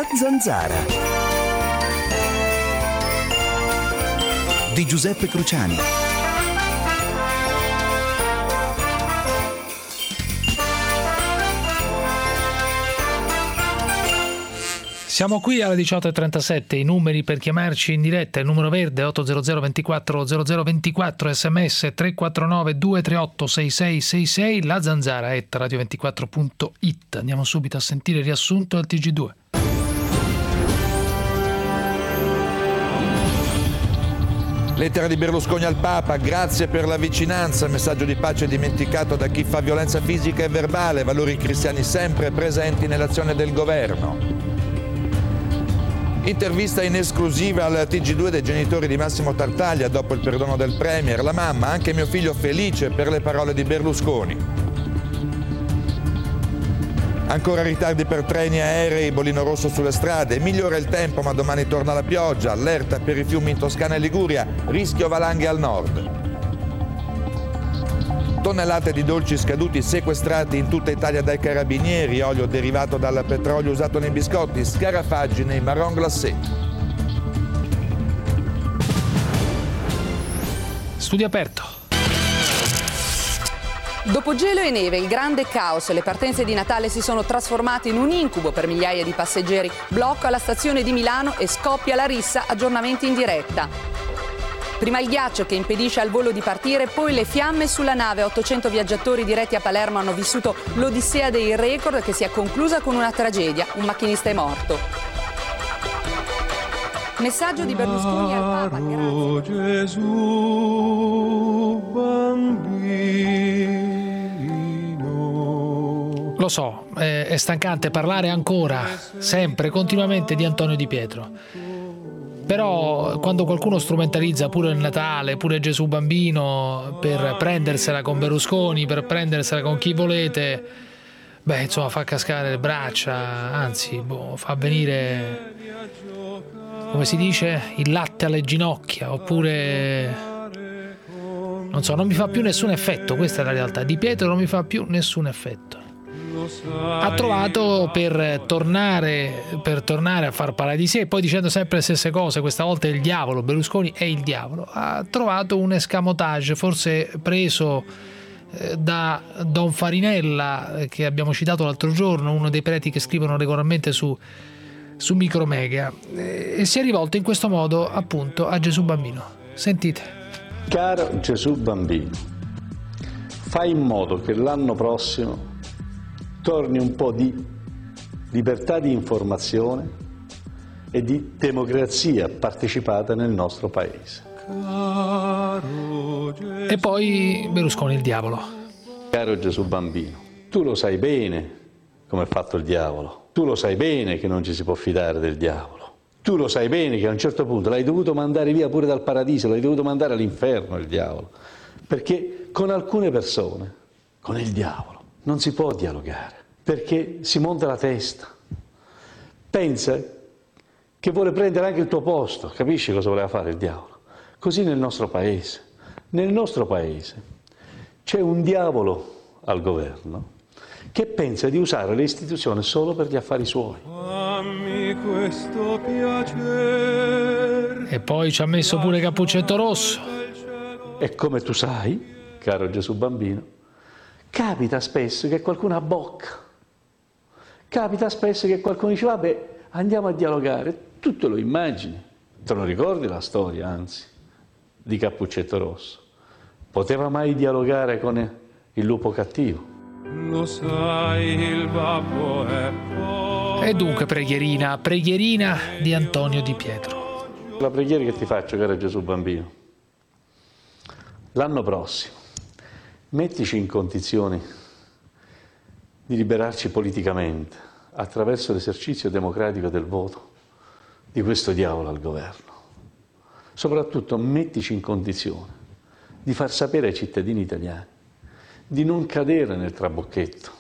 Zanzara di Giuseppe Cruciani. Siamo qui alle 18.37, i numeri per chiamarci in diretta: il numero verde 800 24 0024, sms 349 238 6666, la zanzara @radio24.it. Andiamo subito a sentire il riassunto del TG2. Lettera di Berlusconi al Papa: grazie per la vicinanza, messaggio di pace dimenticato da chi fa violenza fisica e verbale, valori cristiani sempre presenti nell'azione del governo. Intervista in esclusiva al TG2 dei genitori di Massimo Tartaglia dopo il perdono del Premier. La mamma: anche mio figlio felice per le parole di Berlusconi. Ancora ritardi per treni e aerei, bollino rosso sulle strade, migliora il tempo ma domani torna la pioggia, allerta per i fiumi in Toscana e Liguria, rischio valanghe al nord. Tonnellate di dolci scaduti sequestrati in tutta Italia dai carabinieri, olio derivato dal petrolio usato nei biscotti, scarafaggi nei marron glacé. Studio aperto. Dopo gelo e neve, il grande caos, le partenze di Natale si sono trasformate in un incubo per migliaia di passeggeri. Blocco alla stazione di Milano e scoppia la rissa, aggiornamenti in diretta. Prima il ghiaccio che impedisce al volo di partire, poi le fiamme sulla nave. 800 viaggiatori diretti a Palermo hanno vissuto l'odissea dei record che si è conclusa con una tragedia. Un macchinista è morto. Messaggio di Berlusconi al Papa. Grazie. Gesù bambino. Lo so, è stancante parlare ancora, sempre, continuamente di Antonio Di Pietro. Però quando qualcuno strumentalizza pure il Natale, pure Gesù bambino, per prendersela con Berlusconi, per prendersela con chi volete, beh, insomma, fa cascare le braccia, anzi, fa venire, come si dice, il latte alle ginocchia, oppure, non so, non mi fa più nessun effetto. Questa è la realtà. Di Pietro non mi fa più nessun effetto. Ha trovato per tornare a far parlare di sé, poi dicendo sempre le stesse cose, questa volta è il diavolo, Berlusconi è il diavolo. Ha trovato un escamotage, forse preso da Don Farinella, che abbiamo citato l'altro giorno, uno dei preti che scrivono regolarmente su Micromega, e si è rivolto in questo modo appunto a Gesù bambino. Sentite. Caro Gesù bambino, fai in modo che l'anno prossimo torni un po' di libertà di informazione e di democrazia partecipata nel nostro paese. E poi Berlusconi il diavolo. Caro Gesù bambino, tu lo sai bene come è fatto il diavolo, tu lo sai bene che non ci si può fidare del diavolo, tu lo sai bene che a un certo punto l'hai dovuto mandare via pure dal paradiso, l'hai dovuto mandare all'inferno il diavolo, perché con alcune persone, con il diavolo, non si può dialogare, perché si monta la testa, pensa che vuole prendere anche il tuo posto, capisci cosa voleva fare il diavolo? Così nel nostro paese c'è un diavolo al governo che pensa di usare le istituzioni solo per gli affari suoi. Fammi questo piacere. E poi ci ha messo pure Cappuccetto Rosso. E come tu sai, caro Gesù bambino, capita spesso che qualcuno abbocca, capita spesso che qualcuno dice vabbè, andiamo a dialogare, tu te lo immagini, te lo ricordi la storia, anzi, di Cappuccetto Rosso? Poteva mai dialogare con il lupo cattivo? Lo sai, il babbo è poi... E dunque preghierina di Antonio Di Pietro. La preghiera che ti faccio, caro Gesù bambino, l'anno prossimo mettici in condizioni di liberarci politicamente attraverso l'esercizio democratico del voto di questo diavolo al governo. Soprattutto mettici in condizione di far sapere ai cittadini italiani di non cadere nel trabocchetto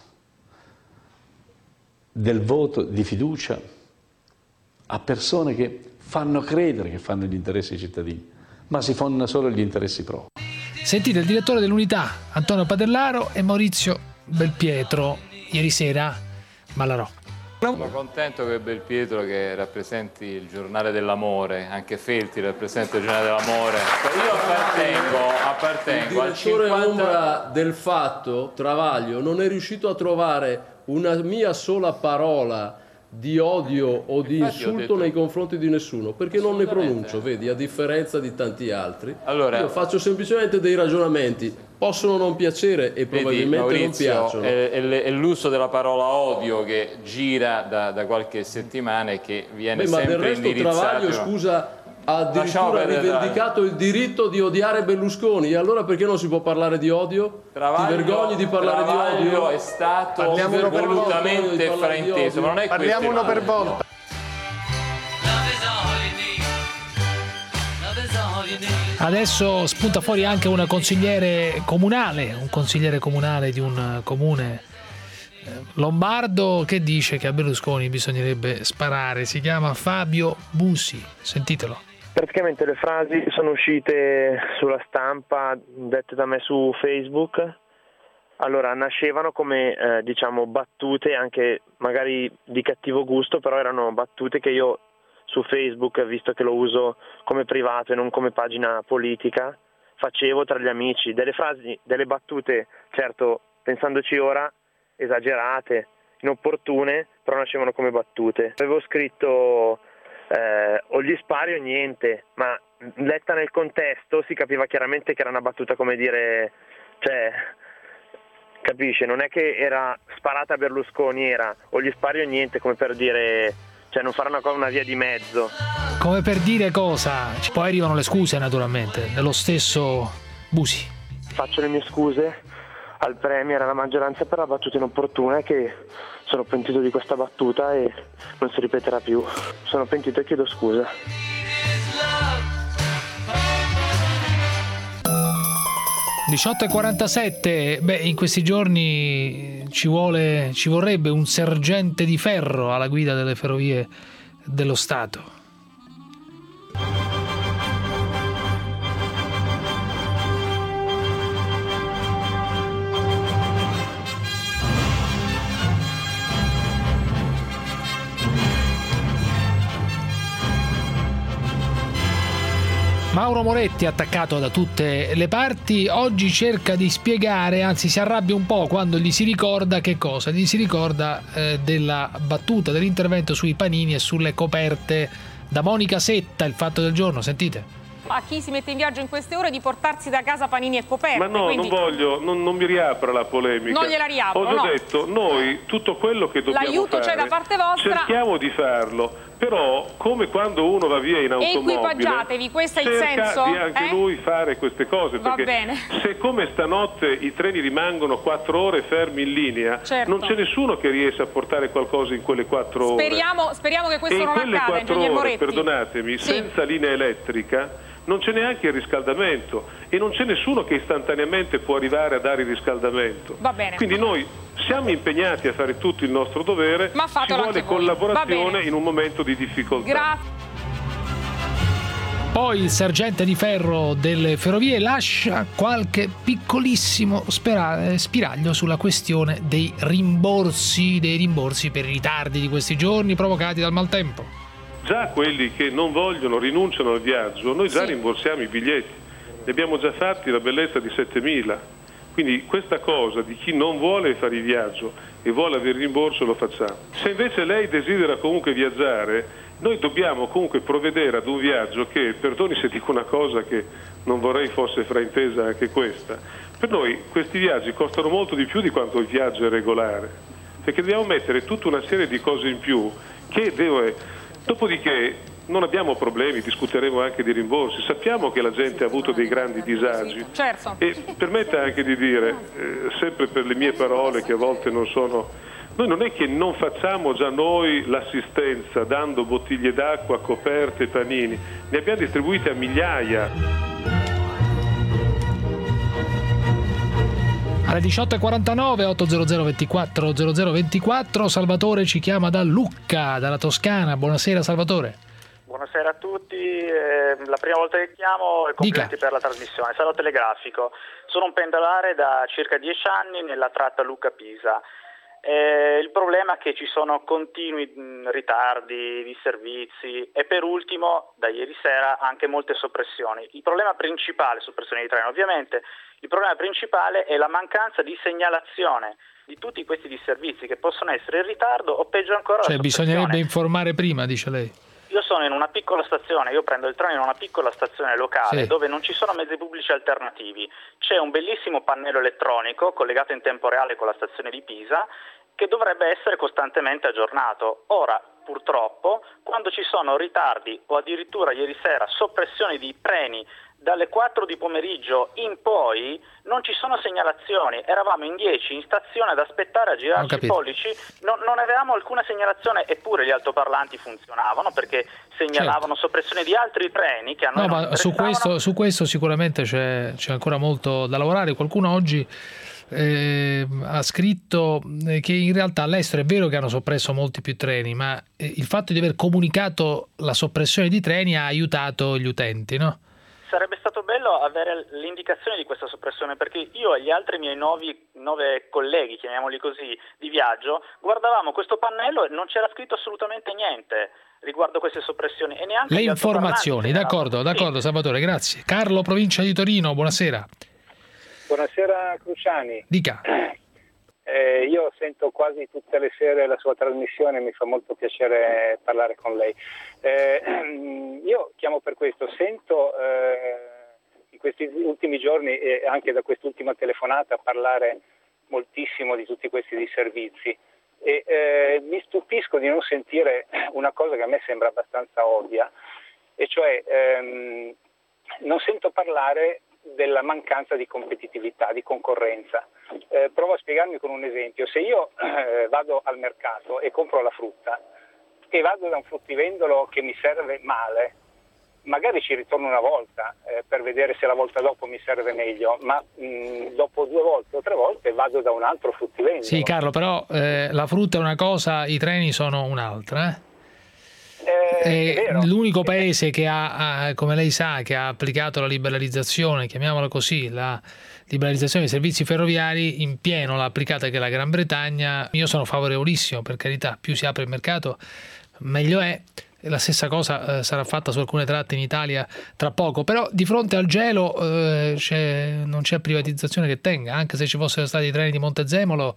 del voto di fiducia a persone che fanno credere che fanno gli interessi dei cittadini, ma si fanno solo gli interessi propri. Sentite il direttore dell'Unità, Antonio Padellaro, e Maurizio Belpietro, ieri sera, Mallarò. Sono contento che Belpietro, che rappresenti il giornale dell'amore, anche Feltri rappresenta il giornale dell'amore. Io appartengo al 50... ombra del fatto, Travaglio, non è riuscito a trovare una mia sola parola di odio o di insulto nei confronti di nessuno, perché non ne pronuncio, vedi, a differenza di tanti altri. Allora, io faccio semplicemente dei ragionamenti, possono non piacere e probabilmente Maurizio, non piacciono. È l'uso della parola odio che gira da qualche settimana e che viene sempre ma del resto indirizzato. Travaglio, scusa, ha addirittura rivendicato il diritto di odiare Berlusconi, e allora perché non si può parlare di odio? Ti vergogni di parlare di odio? È stato volutamente frainteso, ma non è parliamo uno per volta. Adesso spunta fuori anche un consigliere comunale di un comune lombardo che dice che a Berlusconi bisognerebbe sparare. Si chiama Fabio Busi, sentitelo. Praticamente le frasi sono uscite sulla stampa, dette da me su Facebook. Allora, nascevano come battute, anche magari di cattivo gusto, però erano battute che io su Facebook, visto che lo uso come privato e non come pagina politica, facevo tra gli amici delle frasi, delle battute, certo, pensandoci ora, esagerate, inopportune, però nascevano come battute. Avevo scritto o gli spari o niente, ma letta nel contesto si capiva chiaramente che era una battuta, come dire, capisce, non è che era sparata a Berlusconi, era o gli spari o niente, come per dire, non fare una via di mezzo. Come per dire cosa? Poi arrivano le scuse, naturalmente, dello stesso Busi. Faccio le mie scuse al Premier, alla maggioranza, per la battuta inopportuna, che sono pentito di questa battuta e non si ripeterà più. Sono pentito e chiedo scusa. – 18:47. In questi giorni ci vorrebbe un sergente di ferro alla guida delle ferrovie dello Stato. Mauro Moretti, attaccato da tutte le parti, oggi cerca di spiegare, anzi si arrabbia un po' quando gli si ricorda che cosa? Gli si ricorda della battuta, dell'intervento sui panini e sulle coperte da Monica Setta, il fatto del giorno, sentite. A chi si mette in viaggio in queste ore di portarsi da casa panini e coperte. Ma no, quindi... non mi riapra la polemica. Non gliela riapro, Ho già detto, noi tutto quello che dobbiamo l'aiuto fare, c'è da parte vostra. cerchiamo di farlo, però come quando uno va via in automobile, equipaggiatevi, questo è il cerca senso? Di anche lui fare queste cose, Va perché bene. se come stanotte i treni rimangono 4 ore fermi in linea, certo, non c'è nessuno che riesce a portare qualcosa in quelle 4 ore. Speriamo che questo non accada, accada, Ingegner Moretti. Perdonatemi, sì, senza linea elettrica non c'è neanche il riscaldamento e non c'è nessuno che istantaneamente può arrivare a dare il riscaldamento. Va bene. Quindi noi siamo impegnati a fare tutto il nostro dovere, ma ci vuole collaborazione in un momento di difficoltà. Grazie. Poi il sergente di ferro delle ferrovie lascia qualche piccolissimo spiraglio sulla questione dei rimborsi per i ritardi di questi giorni provocati dal maltempo. Già quelli che non vogliono, rinunciano al viaggio, noi già rimborsiamo i biglietti, ne abbiamo già fatti la bellezza di 7.000, quindi questa cosa di chi non vuole fare il viaggio e vuole avere il rimborso lo facciamo. Se invece lei desidera comunque viaggiare, noi dobbiamo comunque provvedere ad un viaggio che, perdoni se dico una cosa che non vorrei fosse fraintesa anche questa, per noi questi viaggi costano molto di più di quanto il viaggio è regolare, perché dobbiamo mettere tutta una serie di cose in più che deve... Dopodiché non abbiamo problemi, discuteremo anche di rimborsi, sappiamo che la gente ha avuto dei grandi disagi, certo, e permetta anche di dire, sempre per le mie parole che a volte non sono, noi non è che non facciamo già noi l'assistenza dando bottiglie d'acqua, coperte, panini, ne abbiamo distribuite a migliaia. Alle 18:49, 800 24 0024, Salvatore ci chiama da Lucca, dalla Toscana. Buonasera Salvatore. Buonasera a tutti, la prima volta che chiamo e complimenti per la trasmissione. Sarò telegrafico. Sono un pendolare da circa 10 anni nella tratta Lucca-Pisa. Il problema è che ci sono continui ritardi di servizi e per ultimo, da ieri sera, anche molte soppressioni. Il problema principale, soppressioni di treni ovviamente, il problema principale è la mancanza di segnalazione di tutti questi disservizi che possono essere in ritardo o peggio ancora Cioè bisognerebbe informare prima, dice lei. Io sono in una piccola stazione, io prendo il treno in una piccola stazione locale dove non ci sono mezzi pubblici alternativi. C'è un bellissimo pannello elettronico collegato in tempo reale con la stazione di Pisa che dovrebbe essere costantemente aggiornato. Ora, purtroppo, quando ci sono ritardi o addirittura ieri sera soppressioni di treni dalle 4 di pomeriggio in poi non ci sono segnalazioni, eravamo in 10 in stazione ad aspettare a girarci i pollici, non avevamo alcuna segnalazione, eppure gli altoparlanti funzionavano perché segnalavano soppressione di altri treni che hanno... No, ma su questo sicuramente c'è ancora molto da lavorare. Qualcuno oggi ha scritto che in realtà all'estero è vero che hanno soppresso molti più treni, ma il fatto di aver comunicato la soppressione di treni ha aiutato gli utenti, no? Sarebbe stato bello avere l'indicazione di questa soppressione, perché io e gli altri miei 9 colleghi, chiamiamoli così, di viaggio, guardavamo questo pannello e non c'era scritto assolutamente niente riguardo queste soppressioni e neanche le informazioni. D'accordo, Salvatore, grazie. Carlo, provincia di Torino, buonasera. Buonasera Cruciani. Dica. Io sento quasi tutte le sere la sua trasmissione, mi fa molto piacere parlare con lei. Io chiamo per questo, sento in questi ultimi giorni e anche da quest'ultima telefonata parlare moltissimo di tutti questi disservizi e mi stupisco di non sentire una cosa che a me sembra abbastanza ovvia, e cioè non sento parlare della mancanza di competitività, di concorrenza. Provo a spiegarmi con un esempio. Se io vado al mercato e compro la frutta e vado da un fruttivendolo che mi serve male, magari ci ritorno una volta per vedere se la volta dopo mi serve meglio, ma dopo 2 volte o 3 volte vado da un altro fruttivendolo. Sì, Carlo, però la frutta è una cosa, i treni sono un'altra. L'unico paese che ha, come lei sa, che ha applicato la liberalizzazione, chiamiamola così, la liberalizzazione dei servizi ferroviari in pieno l'ha applicata, che è la Gran Bretagna. Io sono favorevolissimo, per carità, più si apre il mercato meglio è. La stessa cosa sarà fatta su alcune tratte in Italia tra poco, però di fronte al gelo non c'è privatizzazione che tenga, anche se ci fossero stati i treni di Montezemolo,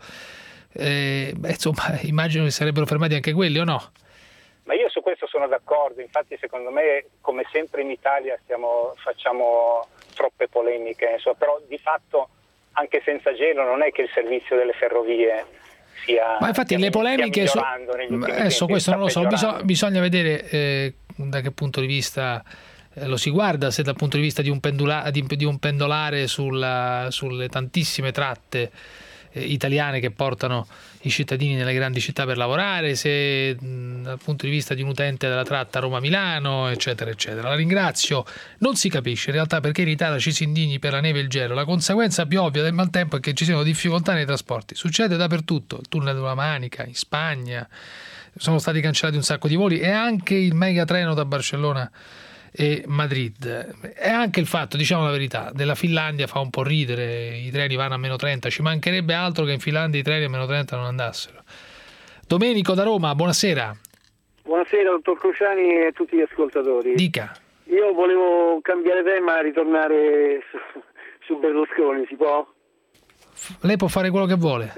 insomma immagino che sarebbero fermati anche quelli, o no? Ma io su questo sono d'accordo, infatti secondo me come sempre in Italia facciamo troppe polemiche, insomma, però di fatto anche senza gelo non è che il servizio delle ferrovie sia... Ma infatti le polemiche adesso questo non lo so, bisogna vedere da che punto di vista lo si guarda, se dal punto di vista di un pendolare sulle tantissime tratte italiane che portano i cittadini nelle grandi città per lavorare, se dal punto di vista di un utente della tratta Roma-Milano, eccetera eccetera. La ringrazio. Non si capisce in realtà perché in Italia ci si indigni per la neve e il gelo. La conseguenza più ovvia del maltempo è che ci siano difficoltà nei trasporti. Succede dappertutto, il tunnel della Manica, in Spagna sono stati cancellati un sacco di voli, e anche il megatreno da Barcellona e Madrid. E anche il fatto, diciamo la verità, della Finlandia fa un po' ridere, i treni vanno a -30, ci mancherebbe altro che in Finlandia i treni a -30 non andassero. Domenico da Roma, buonasera. Buonasera dottor Cruciani e a tutti gli ascoltatori. Dica. Io volevo cambiare tema e ritornare su Berlusconi, si può? Lei può fare quello che vuole.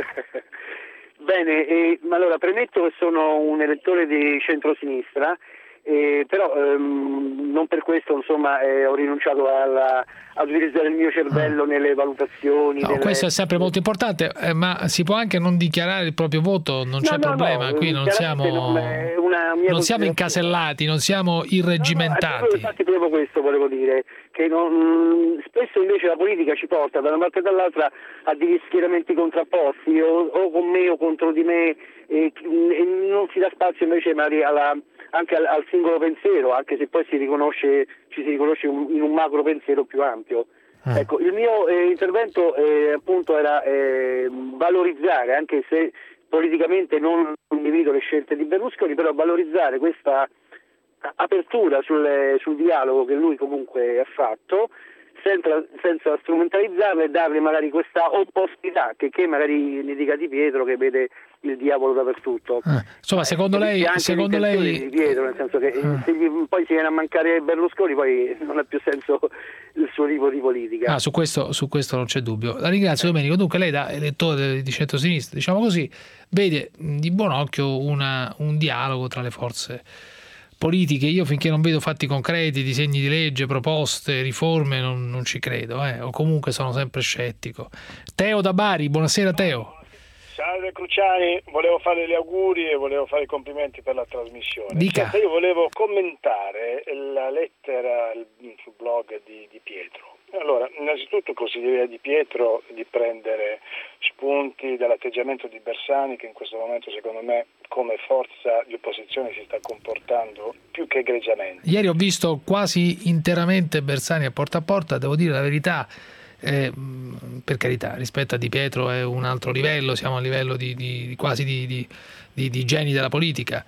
Bene, allora premetto che sono un elettore di centrosinistra, però non per questo insomma ho rinunciato ad utilizzare il mio cervello nelle valutazioni. No, questo è sempre molto importante, ma si può anche non dichiarare il proprio voto, non c'è problema, qui non siamo incasellati, non siamo irreggimentati. No, infatti proprio questo volevo dire, che spesso invece la politica ci porta da una parte e dall'altra a degli schieramenti contrapposti, o con me o contro di me, e non si dà spazio invece magari anche al singolo pensiero, anche se poi ci si riconosce in un macro pensiero più ampio. Ecco, il mio intervento appunto era valorizzare, anche se politicamente non condivido le scelte di Berlusconi, però valorizzare questa apertura sul dialogo che lui comunque ha fatto, senza strumentalizzarle e darle magari questa opposibilità che magari ne dica Di Pietro che vede il diavolo dappertutto. Insomma, secondo lei Di Pietro, nel senso che se poi si viene a mancare Berlusconi, poi non ha più senso il suo tipo di politica. Su questo non c'è dubbio. La ringrazio, Domenico. Dunque lei, da elettore di centrosinistra, diciamo così, vede di buon occhio un dialogo tra le forze politiche. Io finché non vedo fatti concreti, disegni di legge, proposte, riforme, non ci credo, o comunque sono sempre scettico. Teo da Bari, buonasera Teo. Salve Cruciani, volevo fare gli auguri e volevo fare i complimenti per la trasmissione. Dica. Io volevo commentare la lettera sul blog di Pietro. Allora, innanzitutto consiglierei a Di Pietro di prendere spunti dall'atteggiamento di Bersani, che in questo momento secondo me come forza di opposizione si sta comportando più che egregiamente. Ieri ho visto quasi interamente Bersani a porta, devo dire la verità. Per carità, rispetto a Di Pietro è un altro livello, siamo a livello quasi di geni della politica.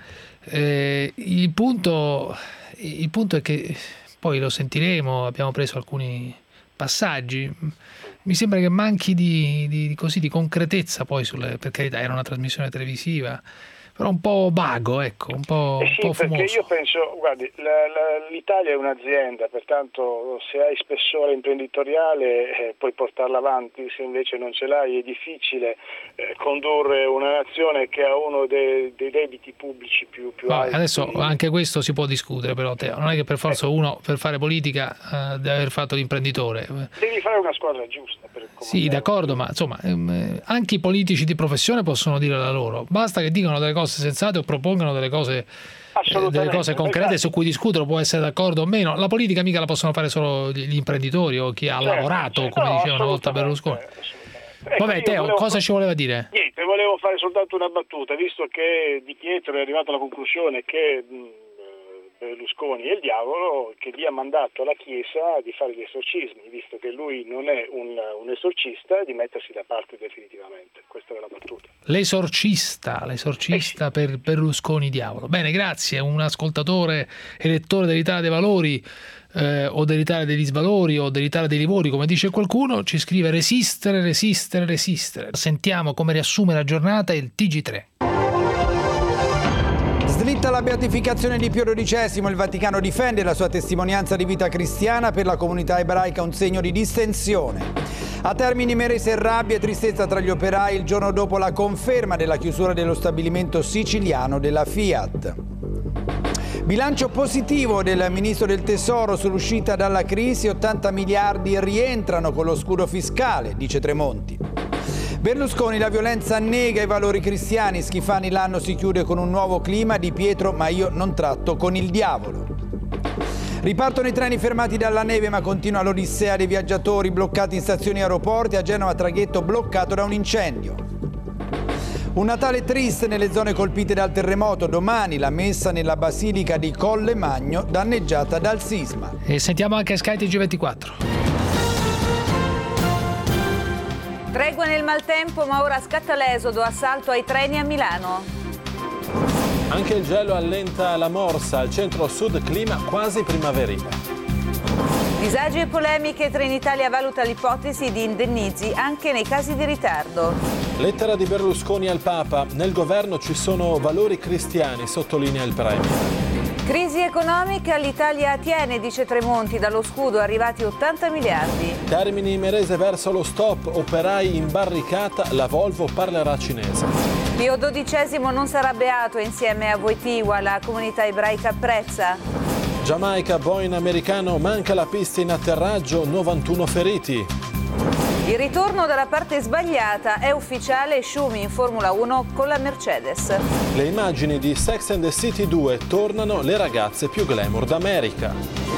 Il punto è che poi lo sentiremo, abbiamo preso alcuni passaggi, mi sembra che manchi di concretezza poi per carità era una trasmissione televisiva, però un po' vago, ecco, un po' fumoso. Perché io penso, guardi, l'Italia è un'azienda, pertanto se hai spessore imprenditoriale puoi portarla avanti, se invece non ce l'hai è difficile condurre una nazione che ha uno dei debiti pubblici più alti. Adesso anche questo si può discutere, però Teo, non è che per forza uno per fare politica deve aver fatto l'imprenditore. Devi fare una squadra giusta. Sì, d'accordo, ma insomma anche i politici di professione possono dire la loro, basta che dicano delle cose sensate o propongano delle cose concrete su cui discutono, può essere d'accordo o meno. La politica mica la possono fare solo gli imprenditori o chi ha lavorato, come diceva una volta Berlusconi. Vabbè, Teo, cosa ci voleva dire? Niente, volevo fare soltanto una battuta, visto che Di Pietro è arrivato alla conclusione che Berlusconi è il diavolo, che dia mandato alla Chiesa di fare gli esorcismi, visto che lui non è un esorcista, di mettersi da parte definitivamente. Questa era la battuta. L'esorcista per Berlusconi diavolo. Bene, grazie. Un ascoltatore elettore dell'Italia dei Valori o dell'Italia degli Svalori o dell'Italia dei Livori, come dice qualcuno, ci scrive resistere. Sentiamo come riassume la giornata il TG3. Slitta la beatificazione di Pio XII, il Vaticano difende la sua testimonianza di vita cristiana, per la comunità ebraica un segno di distensione. A Termini Imerese rabbia e tristezza tra gli operai il giorno dopo la conferma della chiusura dello stabilimento siciliano della Fiat. Bilancio positivo del Ministro del Tesoro sull'uscita dalla crisi, 80 miliardi rientrano con lo scudo fiscale, dice Tremonti. Berlusconi, la violenza nega i valori cristiani, Schifani l'anno si chiude con un nuovo clima, Di Pietro, ma io non tratto con il diavolo. Ripartono i treni fermati dalla neve ma continua l'odissea dei viaggiatori bloccati in stazioni e aeroporti, a Genova traghetto bloccato da un incendio. Un Natale triste nelle zone colpite dal terremoto, domani la messa nella basilica di Colle Magno danneggiata dal sisma. E sentiamo anche Sky TG24. Tregua nel maltempo, ma ora scatta l'esodo, assalto ai treni a Milano. Anche il gelo allenta la morsa, al centro-sud clima quasi primaverile. Disagi e polemiche, Trenitalia valuta l'ipotesi di indennizi anche nei casi di ritardo. Lettera di Berlusconi al Papa, nel governo ci sono valori cristiani, sottolinea il Premier. Crisi economica, l'Italia tiene, dice Tremonti, dallo scudo arrivati 80 miliardi. Termini Imerese verso lo stop, operai in barricata, la Volvo parlerà cinese. Pio XII non sarà beato insieme a Wojtyła, la comunità ebraica apprezza. Giamaica, Boeing americano, manca la pista in atterraggio, 91 feriti. Il ritorno dalla parte sbagliata, è ufficiale, Schumi in Formula 1 con la Mercedes. Le immagini di Sex and the City 2, tornano le ragazze più glamour d'America.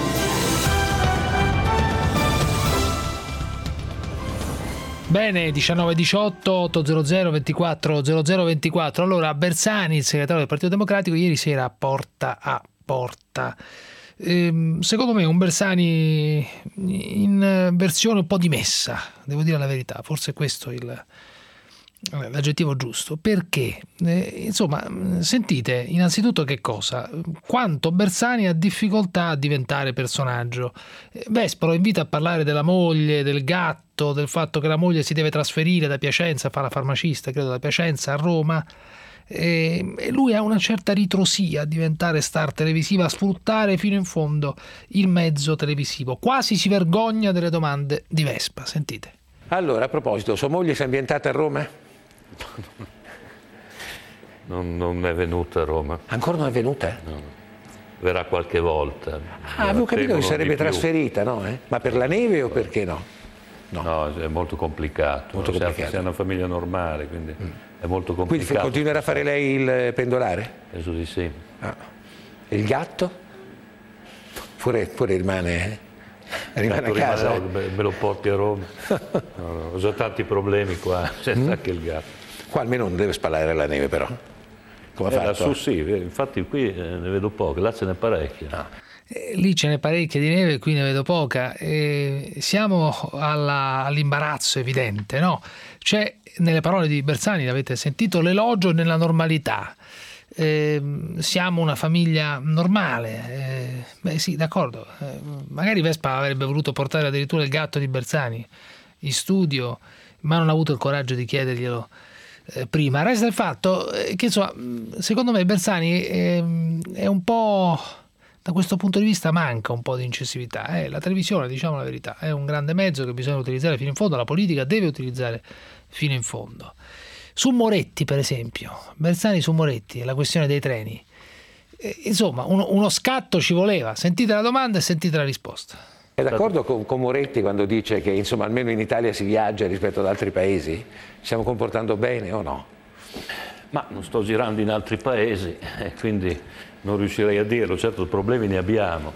Bene, 19:18, 800 24 0024. Allora, Bersani, il segretario del Partito Democratico, ieri sera a porta a porta. Secondo me un Bersani in versione un po' dimessa, devo dire la verità, forse questo l'aggettivo giusto, perché insomma, sentite innanzitutto che cosa, quanto Bersani ha difficoltà a diventare personaggio. Vespa lo invita a parlare della moglie, del gatto, del fatto che la moglie si deve trasferire da Piacenza, fa la farmacista, credo, da Piacenza a Roma, e lui ha una certa ritrosia a diventare star televisiva, a sfruttare fino in fondo il mezzo televisivo, quasi si vergogna delle domande di Vespa. Sentite. Allora, a proposito, sua moglie si è ambientata a Roma? Non è venuta a Roma. Ancora non è venuta? No. Verrà qualche volta. Avevo capito che sarebbe trasferita, no? Ma per la neve o perché no? No, è molto complicato. Molto complicato. Sei una famiglia normale, quindi è molto complicato. Quindi continuerà a fare lei il pendolare? Penso di sì. Ah. E il gatto? Pure rimane... Rimane a casa? Me lo porti a Roma. No, ho già tanti problemi qua, senza anche il gatto. Qua almeno non deve spalare la neve, però. Come ha fatto? Lassù sì, infatti qui ne vedo poco, là ce n'è parecchia. Lì ce n'è parecchia di neve, qui ne vedo poca. Siamo all'imbarazzo evidente, no? C'è nelle parole di Bersani, l'avete sentito, l'elogio nella normalità. Siamo una famiglia normale, beh sì, d'accordo, magari Vespa avrebbe voluto portare addirittura il gatto di Bersani in studio, ma non ha avuto il coraggio di chiederglielo prima. Resta il fatto che insomma, secondo me Bersani è un po', da questo punto di vista manca un po' di incisività. La televisione, diciamo la verità, è un grande mezzo che bisogna utilizzare fino in fondo, la politica deve utilizzare fino in fondo. Su Moretti, per esempio, Bersani su Moretti, la questione dei treni, insomma uno scatto ci voleva. Sentite la domanda e sentite la risposta. È d'accordo con Moretti quando dice che insomma almeno in Italia si viaggia rispetto ad altri paesi? Ci stiamo comportando bene o no? Ma non sto girando in altri paesi e quindi non riuscirei a dirlo. Certo, problemi ne abbiamo,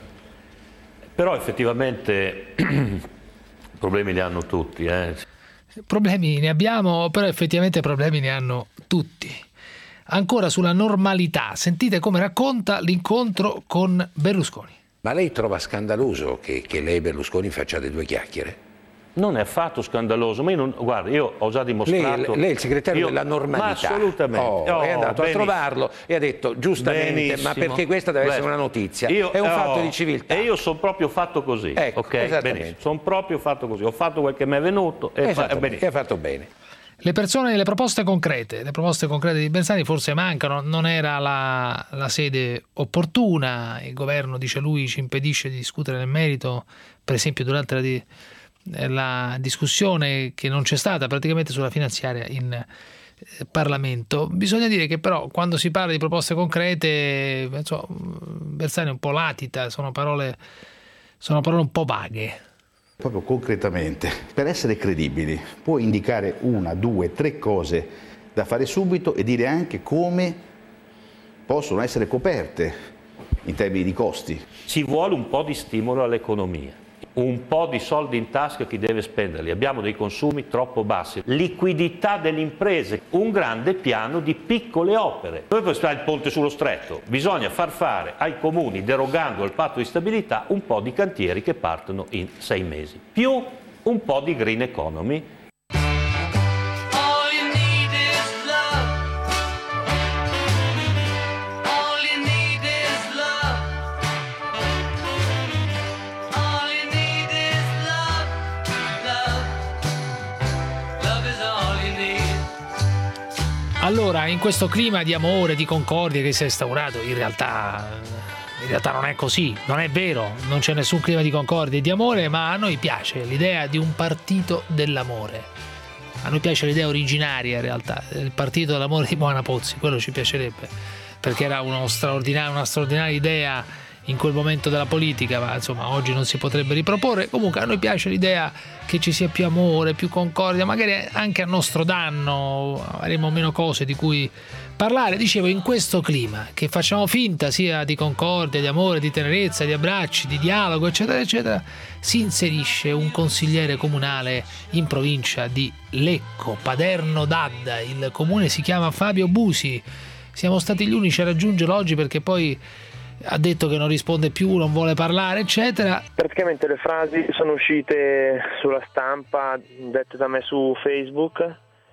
però effettivamente problemi ne hanno tutti. Problemi ne abbiamo, però effettivamente problemi ne hanno tutti. Ancora sulla normalità, sentite come racconta l'incontro con Berlusconi. Ma lei trova scandaloso che lei e Berlusconi facciate due chiacchiere? Non è affatto scandaloso, ma guarda, io ho già dimostrato... Lei è il segretario della normalità. Ma assolutamente. È andato a trovarlo e ha detto giustamente, benissimo, ma perché questa deve essere una notizia, è un fatto di civiltà. E io sono proprio fatto così, ecco, ok? Benissimo, sono proprio fatto così, ho fatto quel che mi è venuto e ha fatto bene. Le persone, le proposte concrete di Bersani forse mancano, non era la sede opportuna, il governo, dice lui, ci impedisce di discutere nel merito, per esempio durante la discussione che non c'è stata praticamente sulla finanziaria in Parlamento. Bisogna dire che però quando si parla di proposte concrete, insomma, Bersani è un po' latita, sono parole un po' vaghe. Proprio concretamente, per essere credibili, può indicare 1, 2, 3 cose da fare subito e dire anche come possono essere coperte in termini di costi. Ci vuole un po' di stimolo all'economia, un po' di soldi in tasca chi deve spenderli, abbiamo dei consumi troppo bassi, liquidità delle imprese, un grande piano di piccole opere. Noi per fare il ponte sullo stretto bisogna far fare ai comuni, derogando al patto di stabilità, un po' di cantieri che partono in 6 mesi, più un po' di green economy. Allora, in questo clima di amore, di concordia che si è instaurato, in realtà non è così, non è vero, non c'è nessun clima di concordia e di amore, ma a noi piace l'idea di un partito dell'amore. A noi piace l'idea originaria, in realtà, del partito dell'amore di Moana Pozzi, quello ci piacerebbe, perché era una straordinaria idea in quel momento della politica, ma insomma oggi non si potrebbe riproporre. Comunque a noi piace l'idea che ci sia più amore, più concordia, magari anche a nostro danno, avremo meno cose di cui parlare. Dicevo, in questo clima che facciamo finta sia di concordia, di amore, di tenerezza, di abbracci, di dialogo, eccetera eccetera, si inserisce un consigliere comunale in provincia di Lecco, Paderno d'Adda. Il comune si chiama Fabio Busi. Siamo stati gli unici a raggiungerlo oggi perché poi ha detto che non risponde più, non vuole parlare, eccetera. Praticamente le frasi sono uscite sulla stampa, dette da me su Facebook.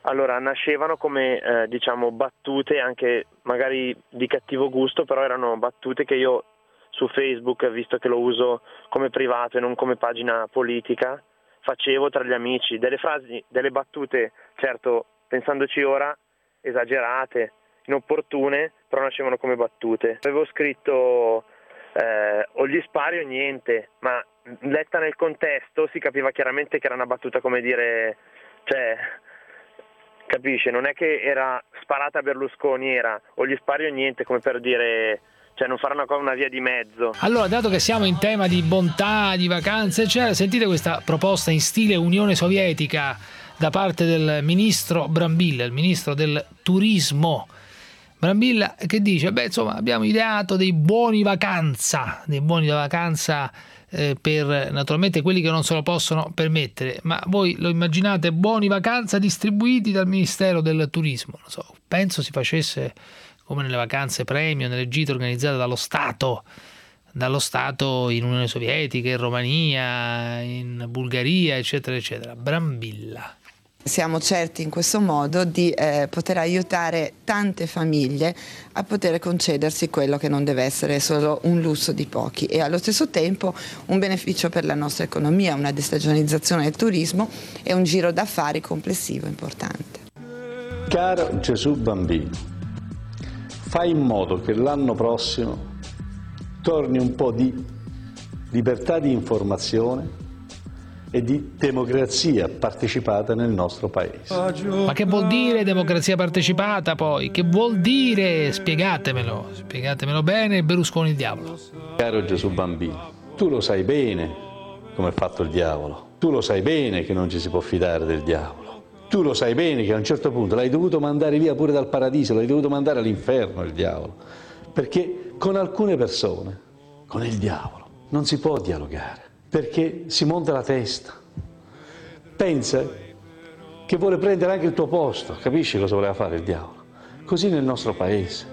Allora, nascevano come diciamo battute anche magari di cattivo gusto, però erano battute che io su Facebook, visto che lo uso come privato e non come pagina politica, facevo tra gli amici, delle frasi, delle battute, certo, pensandoci ora, esagerate, inopportune, però nascevano come battute. Avevo scritto o gli spari o niente, ma letta nel contesto si capiva chiaramente che era una battuta, come dire, cioè, capisce, non è che era sparata a Berlusconi, era o gli spari o niente, come per dire, cioè non fare una via di mezzo. Allora, dato che siamo in tema di bontà, di vacanze, eccetera, sentite questa proposta in stile Unione Sovietica da parte del ministro Brambilla, il ministro del turismo. Brambilla che dice, insomma, abbiamo ideato dei buoni da vacanza per naturalmente quelli che non se lo possono permettere, ma voi lo immaginate buoni vacanza distribuiti dal Ministero del Turismo? Non so, penso si facesse come nelle vacanze premio, nelle gite organizzate dallo Stato in Unione Sovietica, in Romania, in Bulgaria, eccetera, eccetera. Brambilla. Siamo certi in questo modo di poter aiutare tante famiglie a poter concedersi quello che non deve essere solo un lusso di pochi e allo stesso tempo un beneficio per la nostra economia, una destagionalizzazione del turismo e un giro d'affari complessivo importante. Caro Gesù Bambino, fai in modo che l'anno prossimo torni un po' di libertà di informazione e di democrazia partecipata nel nostro paese. Ma che vuol dire democrazia partecipata poi? Che vuol dire? Spiegatemelo bene, Berlusconi il diavolo. Caro Gesù Bambino, tu lo sai bene come è fatto il diavolo, tu lo sai bene che non ci si può fidare del diavolo, tu lo sai bene che a un certo punto l'hai dovuto mandare via pure dal paradiso, l'hai dovuto mandare all'inferno il diavolo, perché con alcune persone, con il diavolo, non si può dialogare. Perché si monta la testa, pensa che vuole prendere anche il tuo posto, capisci cosa voleva fare il diavolo? Così nel nostro paese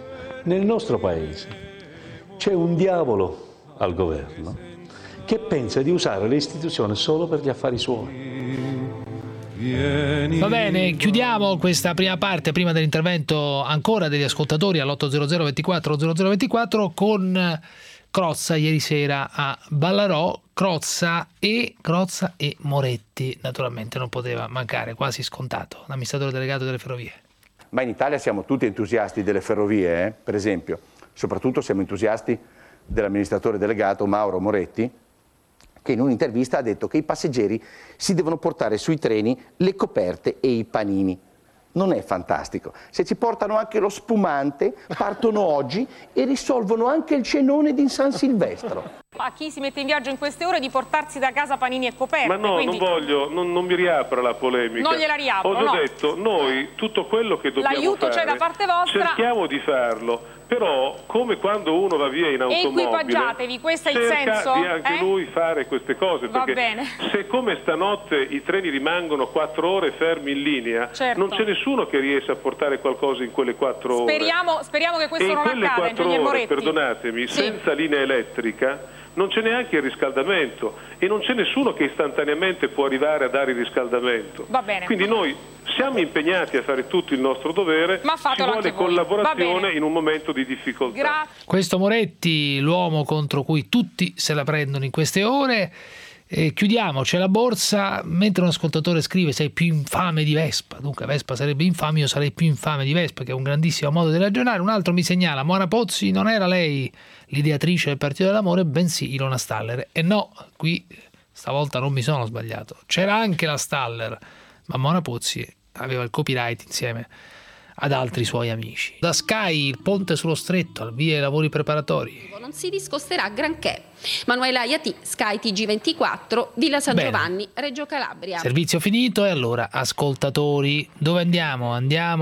c'è un diavolo al governo che pensa di usare le istituzioni solo per gli affari suoi. Va bene, chiudiamo questa prima parte prima dell'intervento ancora degli ascoltatori all'800 24 0024 con Crozza ieri sera a Ballarò, Crozza e Moretti, naturalmente non poteva mancare, quasi scontato, l'amministratore delegato delle ferrovie. Ma in Italia siamo tutti entusiasti delle ferrovie, per esempio, soprattutto siamo entusiasti dell'amministratore delegato Mauro Moretti, che in un'intervista ha detto che i passeggeri si devono portare sui treni le coperte e i panini. Non è fantastico? Se ci portano anche lo spumante, partono oggi e risolvono anche il cenone di San Silvestro. A chi si mette in viaggio in queste ore di portarsi da casa panini e coperte. Ma no, quindi... non mi riapra la polemica. Non gliela riapro, Ho già detto, noi tutto quello che dobbiamo l'aiuto fare, c'è da parte vostra. cerchiamo di farlo, però come quando uno va via in automobile, equipaggiatevi, questo è il cerca senso? di anche lui fare queste cose, Va perché bene. se come stanotte i treni rimangono 4 ore fermi in linea, certo, non c'è nessuno che riesce a portare qualcosa in quelle 4 ore. Speriamo che questo e in non quelle accada, 4 ingegner ore, Moretti. perdonatemi, sì, senza linea elettrica non c'è neanche il riscaldamento e non c'è nessuno che istantaneamente può arrivare a dare il riscaldamento. Va bene. Quindi noi siamo impegnati a fare tutto il nostro dovere, ma ci vuole collaborazione in un momento di difficoltà. Questo Moretti, l'uomo contro cui tutti se la prendono in queste ore. Chiudiamo, c'è la borsa, mentre un ascoltatore scrive sei più infame di Vespa, dunque Vespa sarebbe infame, io sarei più infame di Vespa, che è un grandissimo modo di ragionare. Un altro mi segnala, Mona Pozzi non era lei l'ideatrice del Partito dell'Amore, bensì Ilona Staller. E no, qui stavolta non mi sono sbagliato, c'era anche la Staller, ma Mona Pozzi aveva il copyright insieme ad altri suoi amici. Da Sky, il ponte sullo stretto, al via i lavori preparatori. Non si discosterà granché. Manuela Aiati, Sky TG24, Villa San Giovanni, Reggio Calabria. Servizio finito e allora, ascoltatori, dove andiamo?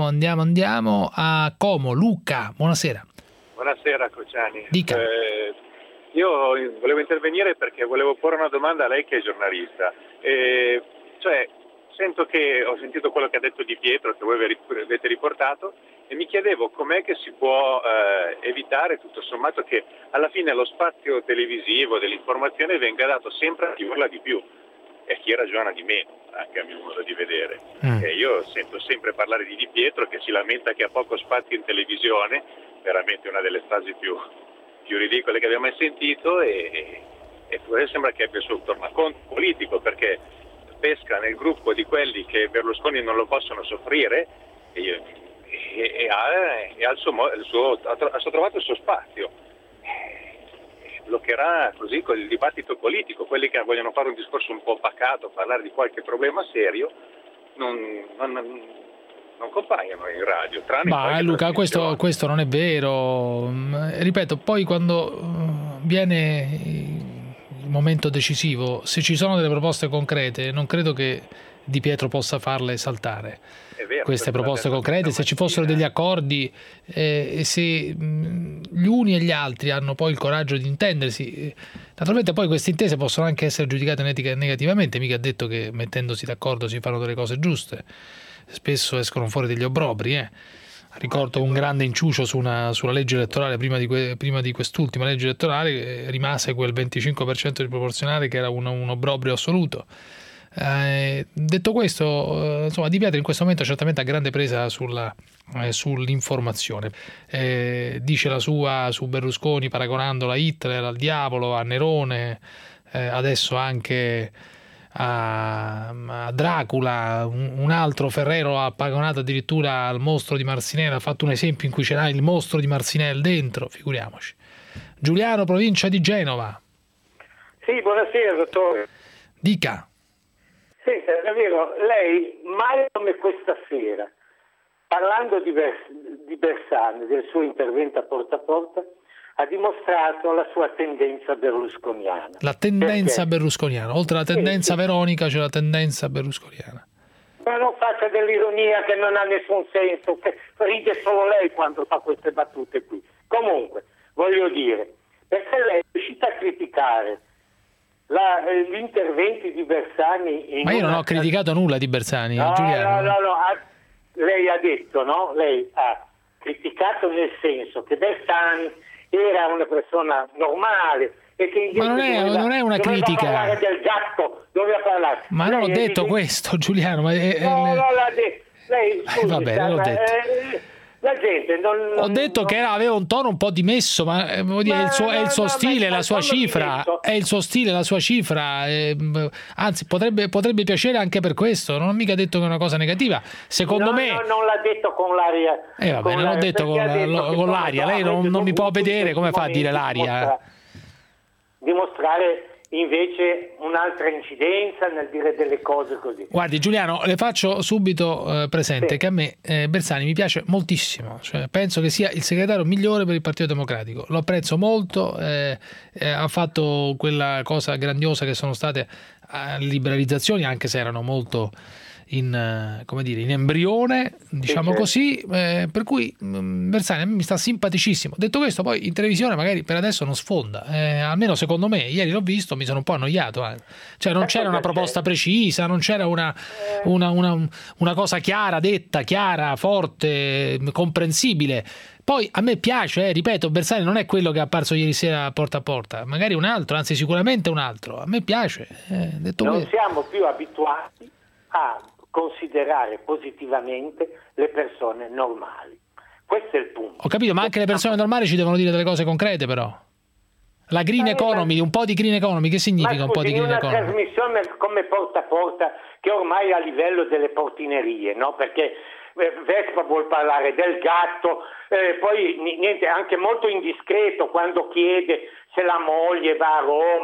Andiamo a Como. Luca, buonasera. Buonasera Cociani. Dica. Io volevo intervenire perché volevo porre una domanda a lei che è giornalista. Ho sentito quello che ha detto Di Pietro, che voi avete riportato, e mi chiedevo com'è che si può evitare tutto sommato che alla fine lo spazio televisivo dell'informazione venga dato sempre a chi urla di più. e a chi ragiona di meno, anche a mio modo di vedere. Io sento sempre parlare di Di Pietro che si lamenta che ha poco spazio in televisione, veramente una delle frasi più ridicole che abbiamo mai sentito, eppure sembra che abbia il suo tornaconto politico, perché pesca nel gruppo di quelli che Berlusconi non lo possono soffrire e ha trovato il suo spazio. Bloccherà così con il dibattito politico. Quelli che vogliono fare un discorso un po' pacato, parlare di qualche problema serio, non compaiono in radio. Ma Luca, questo non è vero. Ripeto, poi quando viene il momento decisivo, se ci sono delle proposte concrete, non credo che Di Pietro possa farle saltare. Queste proposte concrete, se ci fossero degli accordi e se gli uni e gli altri hanno poi il coraggio di intendersi, naturalmente poi queste intese possono anche essere giudicate negativamente, mica ha detto che mettendosi d'accordo si fanno delle cose giuste, spesso escono fuori degli obbrobri. Ricordo un grande inciucio sulla legge elettorale prima di quest'ultima legge elettorale, rimase quel 25% di proporzionale che era un obbrobrio assoluto. Detto questo, insomma, Di Pietro in questo momento certamente ha grande presa sull'informazione, dice la sua su Berlusconi paragonandola a Hitler, al diavolo, a Nerone, adesso anche a Dracula. Un altro, Ferrero, ha paragonato addirittura al mostro di Marcinelle, ha fatto un esempio in cui c'era il mostro di Marcinelle dentro, figuriamoci. Giuliano, provincia di Genova. Sì, buonasera dottore. Dica. Senta, davvero, lei mai come questa sera, parlando di Bersani, del suo intervento a porta, ha dimostrato la sua tendenza berlusconiana. La tendenza berlusconiana, oltre alla tendenza Veronica c'è la tendenza berlusconiana. Ma non faccia dell'ironia che non ha nessun senso, che ride solo lei quando fa queste battute qui. Comunque, voglio dire, perché lei è riuscita a criticare gli interventi di Bersani. Ma io non ho criticato nulla di Bersani, Giuliano. No. Lei ha detto, no? Lei ha criticato nel senso che Bersani era una persona normale e che invece non è una critica. Doveva parlare del gatto, doveva parlare. Ma non ho detto questo, Giuliano. No, l'ha detto. Lei, scusi, va bene, l'ho detto. La gente ho detto che aveva un tono un po' dimesso, ma è il suo stile, la sua cifra, è il suo stile, la sua cifra, anzi potrebbe piacere anche per questo, non ho mica detto che è una cosa negativa, secondo me. No, non l'ha detto con l'aria. Vabbè, non l'ho detto con l'aria, lei non mi può vedere, come fa a dire l'aria? Dimostrare invece un'altra incidenza nel dire delle cose così. Guardi Giuliano, le faccio subito presente che a me Bersani mi piace moltissimo, cioè, penso che sia il segretario migliore per il Partito Democratico, lo apprezzo molto, ha fatto quella cosa grandiosa che sono state liberalizzazioni, anche se erano molto in embrione, diciamo così, per cui Bersani a me mi sta simpaticissimo. Detto questo, poi in televisione magari per adesso non sfonda, almeno secondo me. Ieri l'ho visto, mi sono un po' annoiato, cioè non c'era una proposta precisa, non c'era una cosa chiara, detta, chiara, forte, comprensibile. Poi a me piace, ripeto, Bersani non è quello che è apparso ieri sera porta a porta, magari un altro, anzi sicuramente un altro, a me piace. Non siamo più abituati a considerare positivamente le persone normali. Questo è il punto. Ho capito, ma anche le persone normali ci devono dire delle cose concrete, però. La green economy, un po' di green economy, che significa un po' di green economy? Una trasmissione come porta a porta, che ormai è a livello delle portinerie, no? Perché Vespa vuol parlare del gatto, poi niente, anche molto indiscreto quando chiede se la moglie va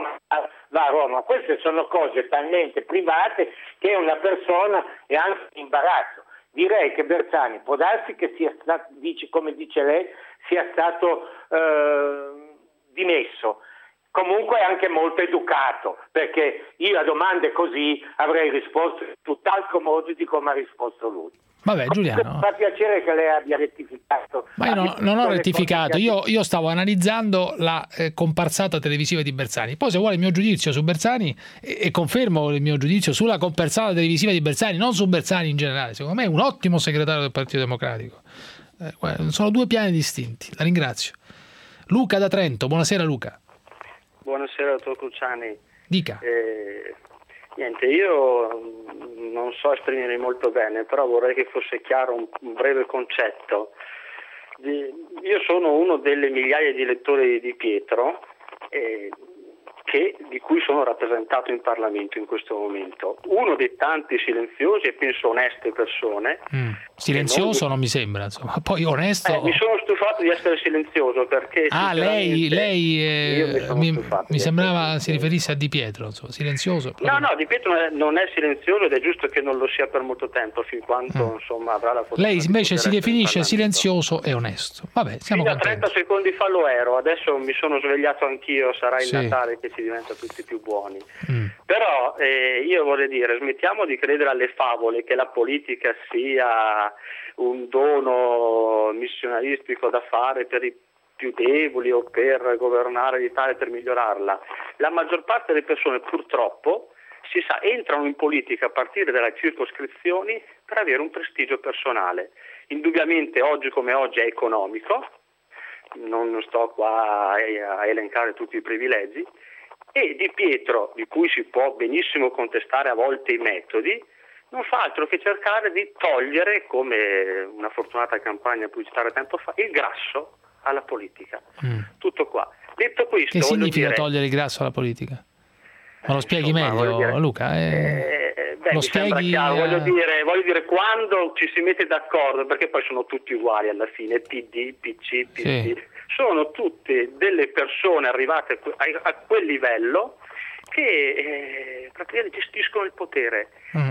a Roma. Queste sono cose talmente private che una persona è anche in imbarazzo. Direi che Bersani può darsi che sia stato, come dice lei, sia stato dimesso. Comunque è anche molto educato, perché io a domande così avrei risposto in tutt'altro modo di come ha risposto lui. Vabbè, Giuliano. Fa piacere che lei abbia rettificato. Ma io non ho rettificato, io stavo analizzando la comparsata televisiva di Bersani. Poi se vuole il mio giudizio su Bersani, e confermo il mio giudizio sulla comparsata televisiva di Bersani, non su Bersani in generale, secondo me è un ottimo segretario del Partito Democratico. Sono due piani distinti, la ringrazio. Luca da Trento, buonasera Luca. Buonasera dottor Cruciani. Dica. Niente, io non so esprimere molto bene, però vorrei che fosse chiaro un breve concetto. Io sono uno delle migliaia di lettori di Pietro di cui sono rappresentato in Parlamento in questo momento. Uno dei tanti silenziosi e penso oneste persone. Silenzioso non mi sembra, insomma. Poi onesto. Mi sono stufato di essere silenzioso perché. Lei mi sembrava si riferisse a Di Pietro, insomma, silenzioso. No, Di Pietro non è silenzioso ed è giusto che non lo sia per molto tempo, fin quando insomma avrà la fortuna. Lei invece si definisce silenzioso e onesto. Vabbè, siamo contenti. 30 secondi fa lo ero, adesso mi sono svegliato anch'io, sarà il Natale che ci diventa tutti più buoni. Però io vorrei dire, smettiamo di credere alle favole che la politica sia un dono missionaristico da fare per i più deboli o per governare l'Italia, per migliorarla. La maggior parte delle persone purtroppo entrano in politica a partire dalle circoscrizioni per avere un prestigio personale. Indubbiamente oggi come oggi è economico, non sto qua a elencare tutti i privilegi, e Di Pietro, di cui si può benissimo contestare a volte i metodi, non fa altro che cercare di togliere, come una fortunata campagna pubblicitaria tempo fa, il grasso alla politica. Tutto qua. Detto questo, che significa togliere il grasso alla politica? Ma lo spieghi meglio, Luca? Lo spieghi? Voglio dire, quando ci si mette d'accordo, perché poi sono tutti uguali alla fine, PD, PC, PD, sono tutte delle persone arrivate a quel livello che praticamente gestiscono il potere.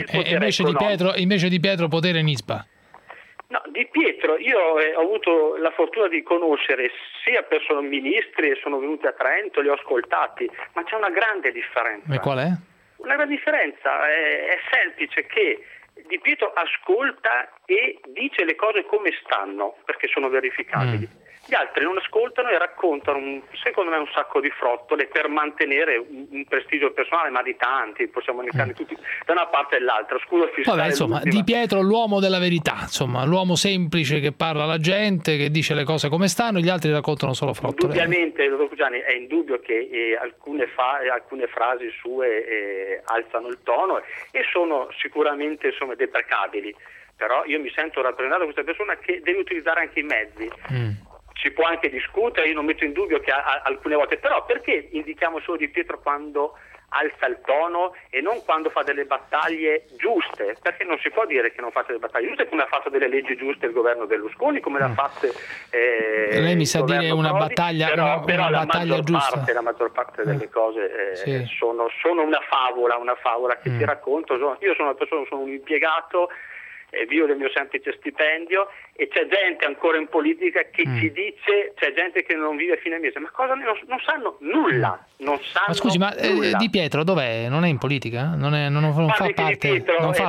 Invece di Pietro potere Nisba. No, Di Pietro io ho avuto la fortuna di conoscere sia ministri e sono venuti a Trento, li ho ascoltati, ma c'è una grande differenza. E qual è? Una grande differenza, è semplice, che Di Pietro ascolta e dice le cose come stanno, perché sono verificabili. Gli altri non ascoltano e raccontano, secondo me, un sacco di frottole per mantenere un prestigio personale, ma di tanti, possiamo indicarne tutti da una parte e dall'altra. Scusa fiscale. Vabbè, insomma, Di Pietro l'uomo della verità, insomma, l'uomo semplice che parla alla gente, che dice le cose come stanno, gli altri raccontano solo frottole. Indubbiamente, dottor Cugiani, è indubbio che alcune frasi sue alzano il tono e sono sicuramente deprecabili, però io mi sento rappresentato da questa persona che deve utilizzare anche i mezzi. Si può anche discutere, io non metto in dubbio che alcune volte, però perché indichiamo solo Di Pietro quando alza il tono e non quando fa delle battaglie giuste? Perché non si può dire che non faccia delle battaglie giuste, come ha fatto delle leggi giuste il governo Berlusconi, come l'ha fatte lei mi sa dire una battaglia, però una battaglia giusta. La maggior parte delle cose sono una favola che ti racconto. Io sono una persona, sono un impiegato, vivo del mio semplice stipendio e c'è gente ancora in politica che ci dice, c'è gente che non vive a fine mese, ma cosa non sanno nulla, Ma scusi, nulla. Di Pietro dov'è? Non è in politica? Non fa parte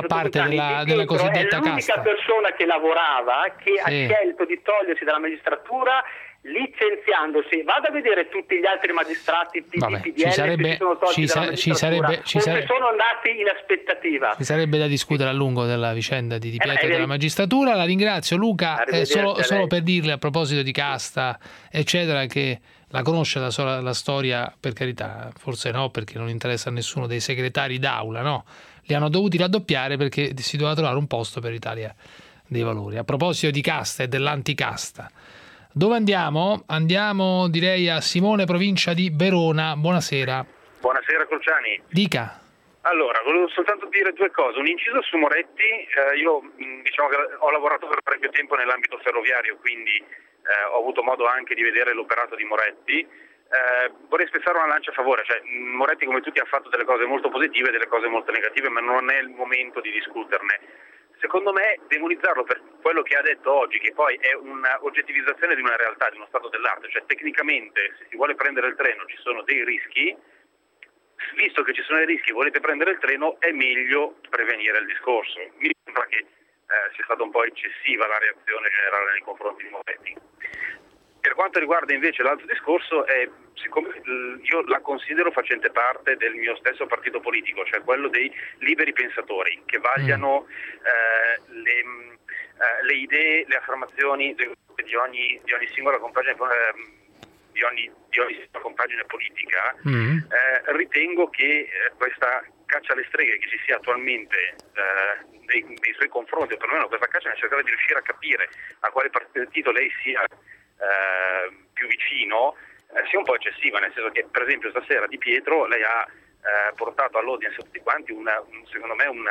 della cosiddetta casta? È l'unica persona che lavorava, che ha scelto di togliersi dalla magistratura licenziandosi. Vado a vedere tutti gli altri magistrati PDL che si sono tolti dalla magistratura, sono andati in aspettativa. Ci sarebbe da discutere a lungo della vicenda di Pietro e della magistratura. La ringrazio, Luca. Solo per dirle, a proposito di casta eccetera, che la conosce la storia, per carità, forse no, perché non interessa a nessuno dei segretari d'aula, no? Li hanno dovuti raddoppiare perché si doveva trovare un posto per l'Italia dei Valori. A proposito di casta e dell'anticasta, dove andiamo? Andiamo, direi, a Simone, provincia di Verona. Buonasera. Buonasera Cruciani. Dica. Allora, volevo soltanto dire due cose. Un inciso su Moretti. Io diciamo che ho lavorato per parecchio tempo nell'ambito ferroviario, quindi ho avuto modo anche di vedere l'operato di Moretti. Vorrei spezzare una lancia a favore. Moretti, come tutti, ha fatto delle cose molto positive e delle cose molto negative, ma non è il momento di discuterne. Secondo me demonizzarlo per quello che ha detto oggi, che poi è una oggettivizzazione di una realtà, di uno stato dell'arte, cioè tecnicamente se si vuole prendere il treno ci sono dei rischi, visto che ci sono dei rischi e volete prendere il treno è meglio prevenire il discorso. Mi sembra che sia stata un po' eccessiva la reazione generale nei confronti di Moretti. Per quanto riguarda invece l'altro discorso, siccome io la considero facente parte del mio stesso partito politico, cioè quello dei liberi pensatori, che vagliano le idee, le affermazioni di ogni singola compagine di ogni compagine politica, ritengo che questa caccia alle streghe che ci sia attualmente nei suoi confronti, o perlomeno questa caccia, cercava di riuscire a capire a quale partito lei sia più vicino, sia un po' eccessiva, nel senso che per esempio stasera Di Pietro lei ha portato all'audience tutti quanti secondo me un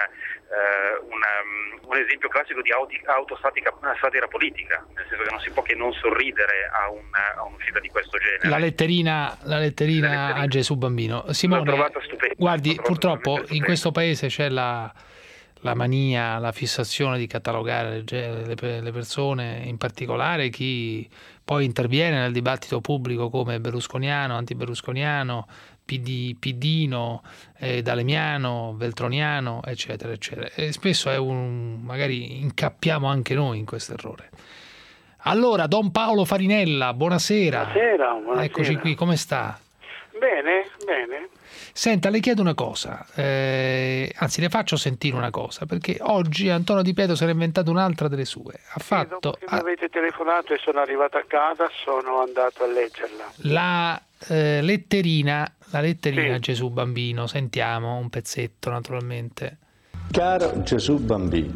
esempio classico di satira politica, nel senso che non si può che non sorridere a un'uscita di questo genere. La letterina a Gesù Bambino. Simone, guardi, purtroppo in questo paese c'è la mania, la fissazione di catalogare le persone, in particolare chi poi interviene nel dibattito pubblico come berlusconiano, antiberlusconiano, pidino, dalemiano, veltroniano, eccetera, eccetera. E spesso magari incappiamo anche noi in questo errore. Allora, Don Paolo Farinella, buonasera. Buonasera. Eccoci qui, come sta? Bene. Senta, le chiedo una cosa, anzi le faccio sentire una cosa, perché oggi Antonio Di Pietro si era inventato un'altra delle sue. Dopo che mi avete telefonato e sono arrivato a casa, sono andato a leggerla. La letterina a Gesù Bambino, sentiamo un pezzetto naturalmente. Caro Gesù Bambino,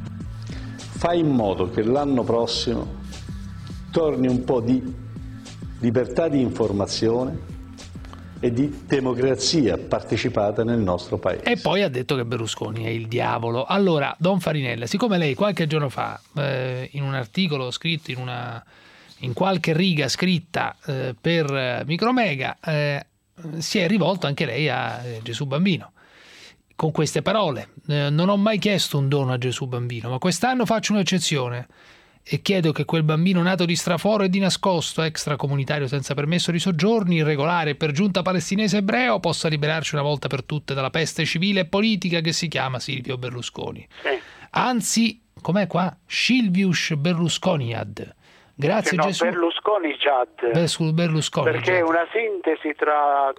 fai in modo che l'anno prossimo torni un po' di libertà di informazione e di democrazia partecipata nel nostro paese. E poi ha detto che Berlusconi è il diavolo. Allora, Don Farinella, siccome lei qualche giorno fa in un articolo scritto in qualche riga scritta per Micromega si è rivolto anche lei a Gesù Bambino con queste parole: non ho mai chiesto un dono a Gesù Bambino, ma quest'anno faccio un'eccezione e chiedo che quel bambino nato di straforo e di nascosto, extracomunitario senza permesso di soggiorni, irregolare e per giunta palestinese ebreo, possa liberarci una volta per tutte dalla peste civile e politica che si chiama Silvio Berlusconi. Anzi, com'è qua? Silvius Berlusconiad. Grazie Gesù. Berlusconi, perché è una sintesi tra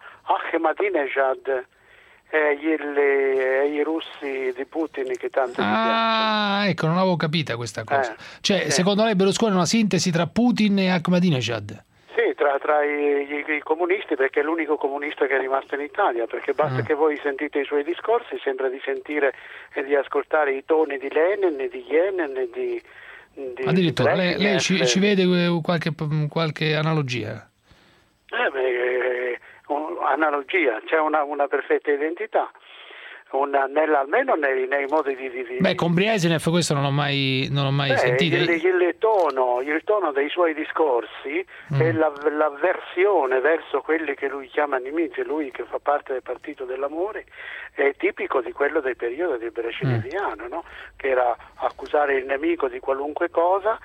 Ahmadinejad e i russi di Putin che tanto mi piacciono. Ecco, non avevo capita questa cosa. Secondo lei Berlusconi è una sintesi tra Putin e Ahmadinejad? Sì, tra i comunisti, perché è l'unico comunista che è rimasto in Italia, perché basta che voi sentite i suoi discorsi, sembra di sentire e di ascoltare i toni di Lenin, di Yenin e di addirittura lei ci vede qualche analogia? Analogia, c'è una perfetta identità, almeno nei modi di... con Brezhnev questo non ho mai sentito. Il tono dei suoi discorsi e l'avversione verso quelli che lui chiama nemici, lui che fa parte del Partito dell'Amore, è tipico di quello del periodo del brescineviano, no? Che era accusare il nemico di qualunque cosa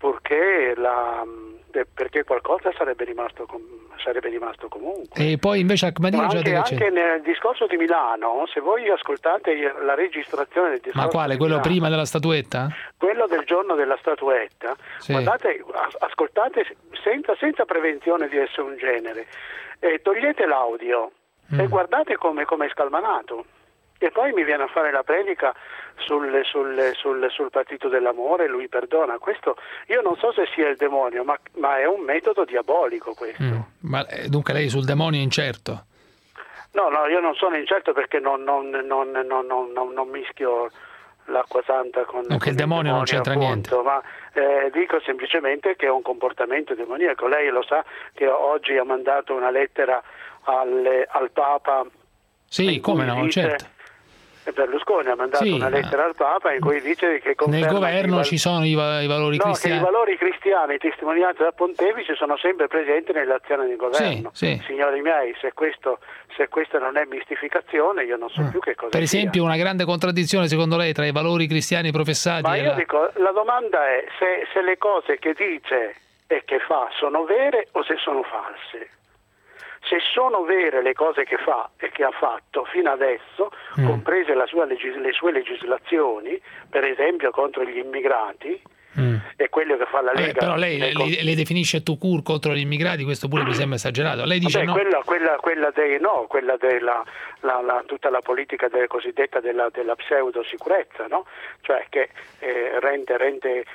perché qualcosa sarebbe rimasto comunque. E poi invece anche nel discorso di Milano, se voi ascoltate la registrazione del discorso, ma quale? Quello prima della statuetta? Quello del giorno della statuetta, guardate, ascoltate senza prevenzione di essere un genere, togliete l'audio e guardate come è scalmanato. E poi mi viene a fare la predica sul Partito dell'Amore, lui perdona. Questo io non so se sia il demonio, ma è un metodo diabolico questo. Ma dunque lei sul demonio è incerto? No, io non sono incerto perché non mischio l'acqua santa con il demonio non c'entra niente. Ma dico semplicemente che è un comportamento demoniaco. Lei lo sa che oggi ha mandato una lettera al Papa. Sì, come no, certo. Berlusconi ha mandato una lettera al Papa in cui dice che nel governo ci sono i valori cristiani. Che i valori cristiani testimoniati dal Pontefice sono sempre presenti nell'azione di governo. Signori miei, se questo non è mistificazione, io non so più che cosa per esempio una grande contraddizione secondo lei tra i valori cristiani professati ma io dico, la domanda è se le cose che dice e che fa sono vere o se sono false. Se sono vere le cose che fa e che ha fatto fino adesso, comprese le sue legislazioni, per esempio contro gli immigrati, e quello che fa la Lega. Però lei le definisce tout court contro gli immigrati, questo pure mi sembra esagerato. Lei dice no. Quella della tutta la politica cosiddetta della pseudo sicurezza, no? Cioè che rende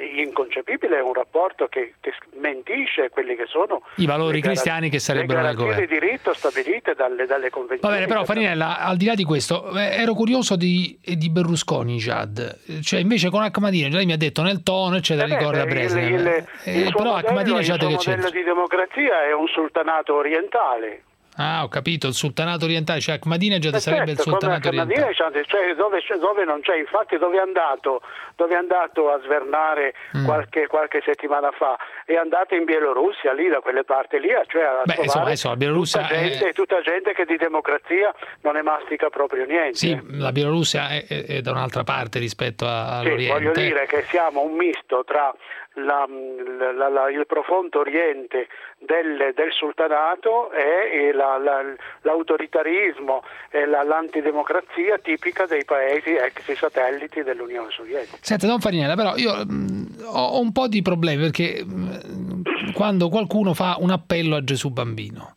inconcepibile, è un rapporto che smentisce quelli che sono i valori cristiani che sarebbero nel governo. Le garanzie di diritto stabilite dalle convenzioni. Va bene, però Farinella, al di là di questo, ero curioso di Berlusconi, Jad. Cioè, invece con Ahmadinejad, lei mi ha detto nel tono, eccetera, ricorda Brezhnev. Però Ahmadinejad che c'è? Il modello di democrazia è un sultanato orientale. Ah, ho capito, il sultanato orientale, cioè Ahmadinejad sarebbe il sultanato orientale. Cioè dove non c'è, infatti dove è andato a svernare qualche settimana fa? È andato in Bielorussia, lì da quelle parti lì, cioè a adesso la Bielorussia tutta gente che di democrazia non ne mastica proprio niente. Sì, la Bielorussia è da un'altra parte rispetto all'Oriente. Sì, voglio dire che siamo un misto tra il profondo oriente del sultanato e l'autoritarismo e l'antidemocrazia tipica dei paesi ex satelliti dell'Unione Sovietica. Senta, Don Farinella, però io ho un po' di problemi perché quando qualcuno fa un appello a Gesù Bambino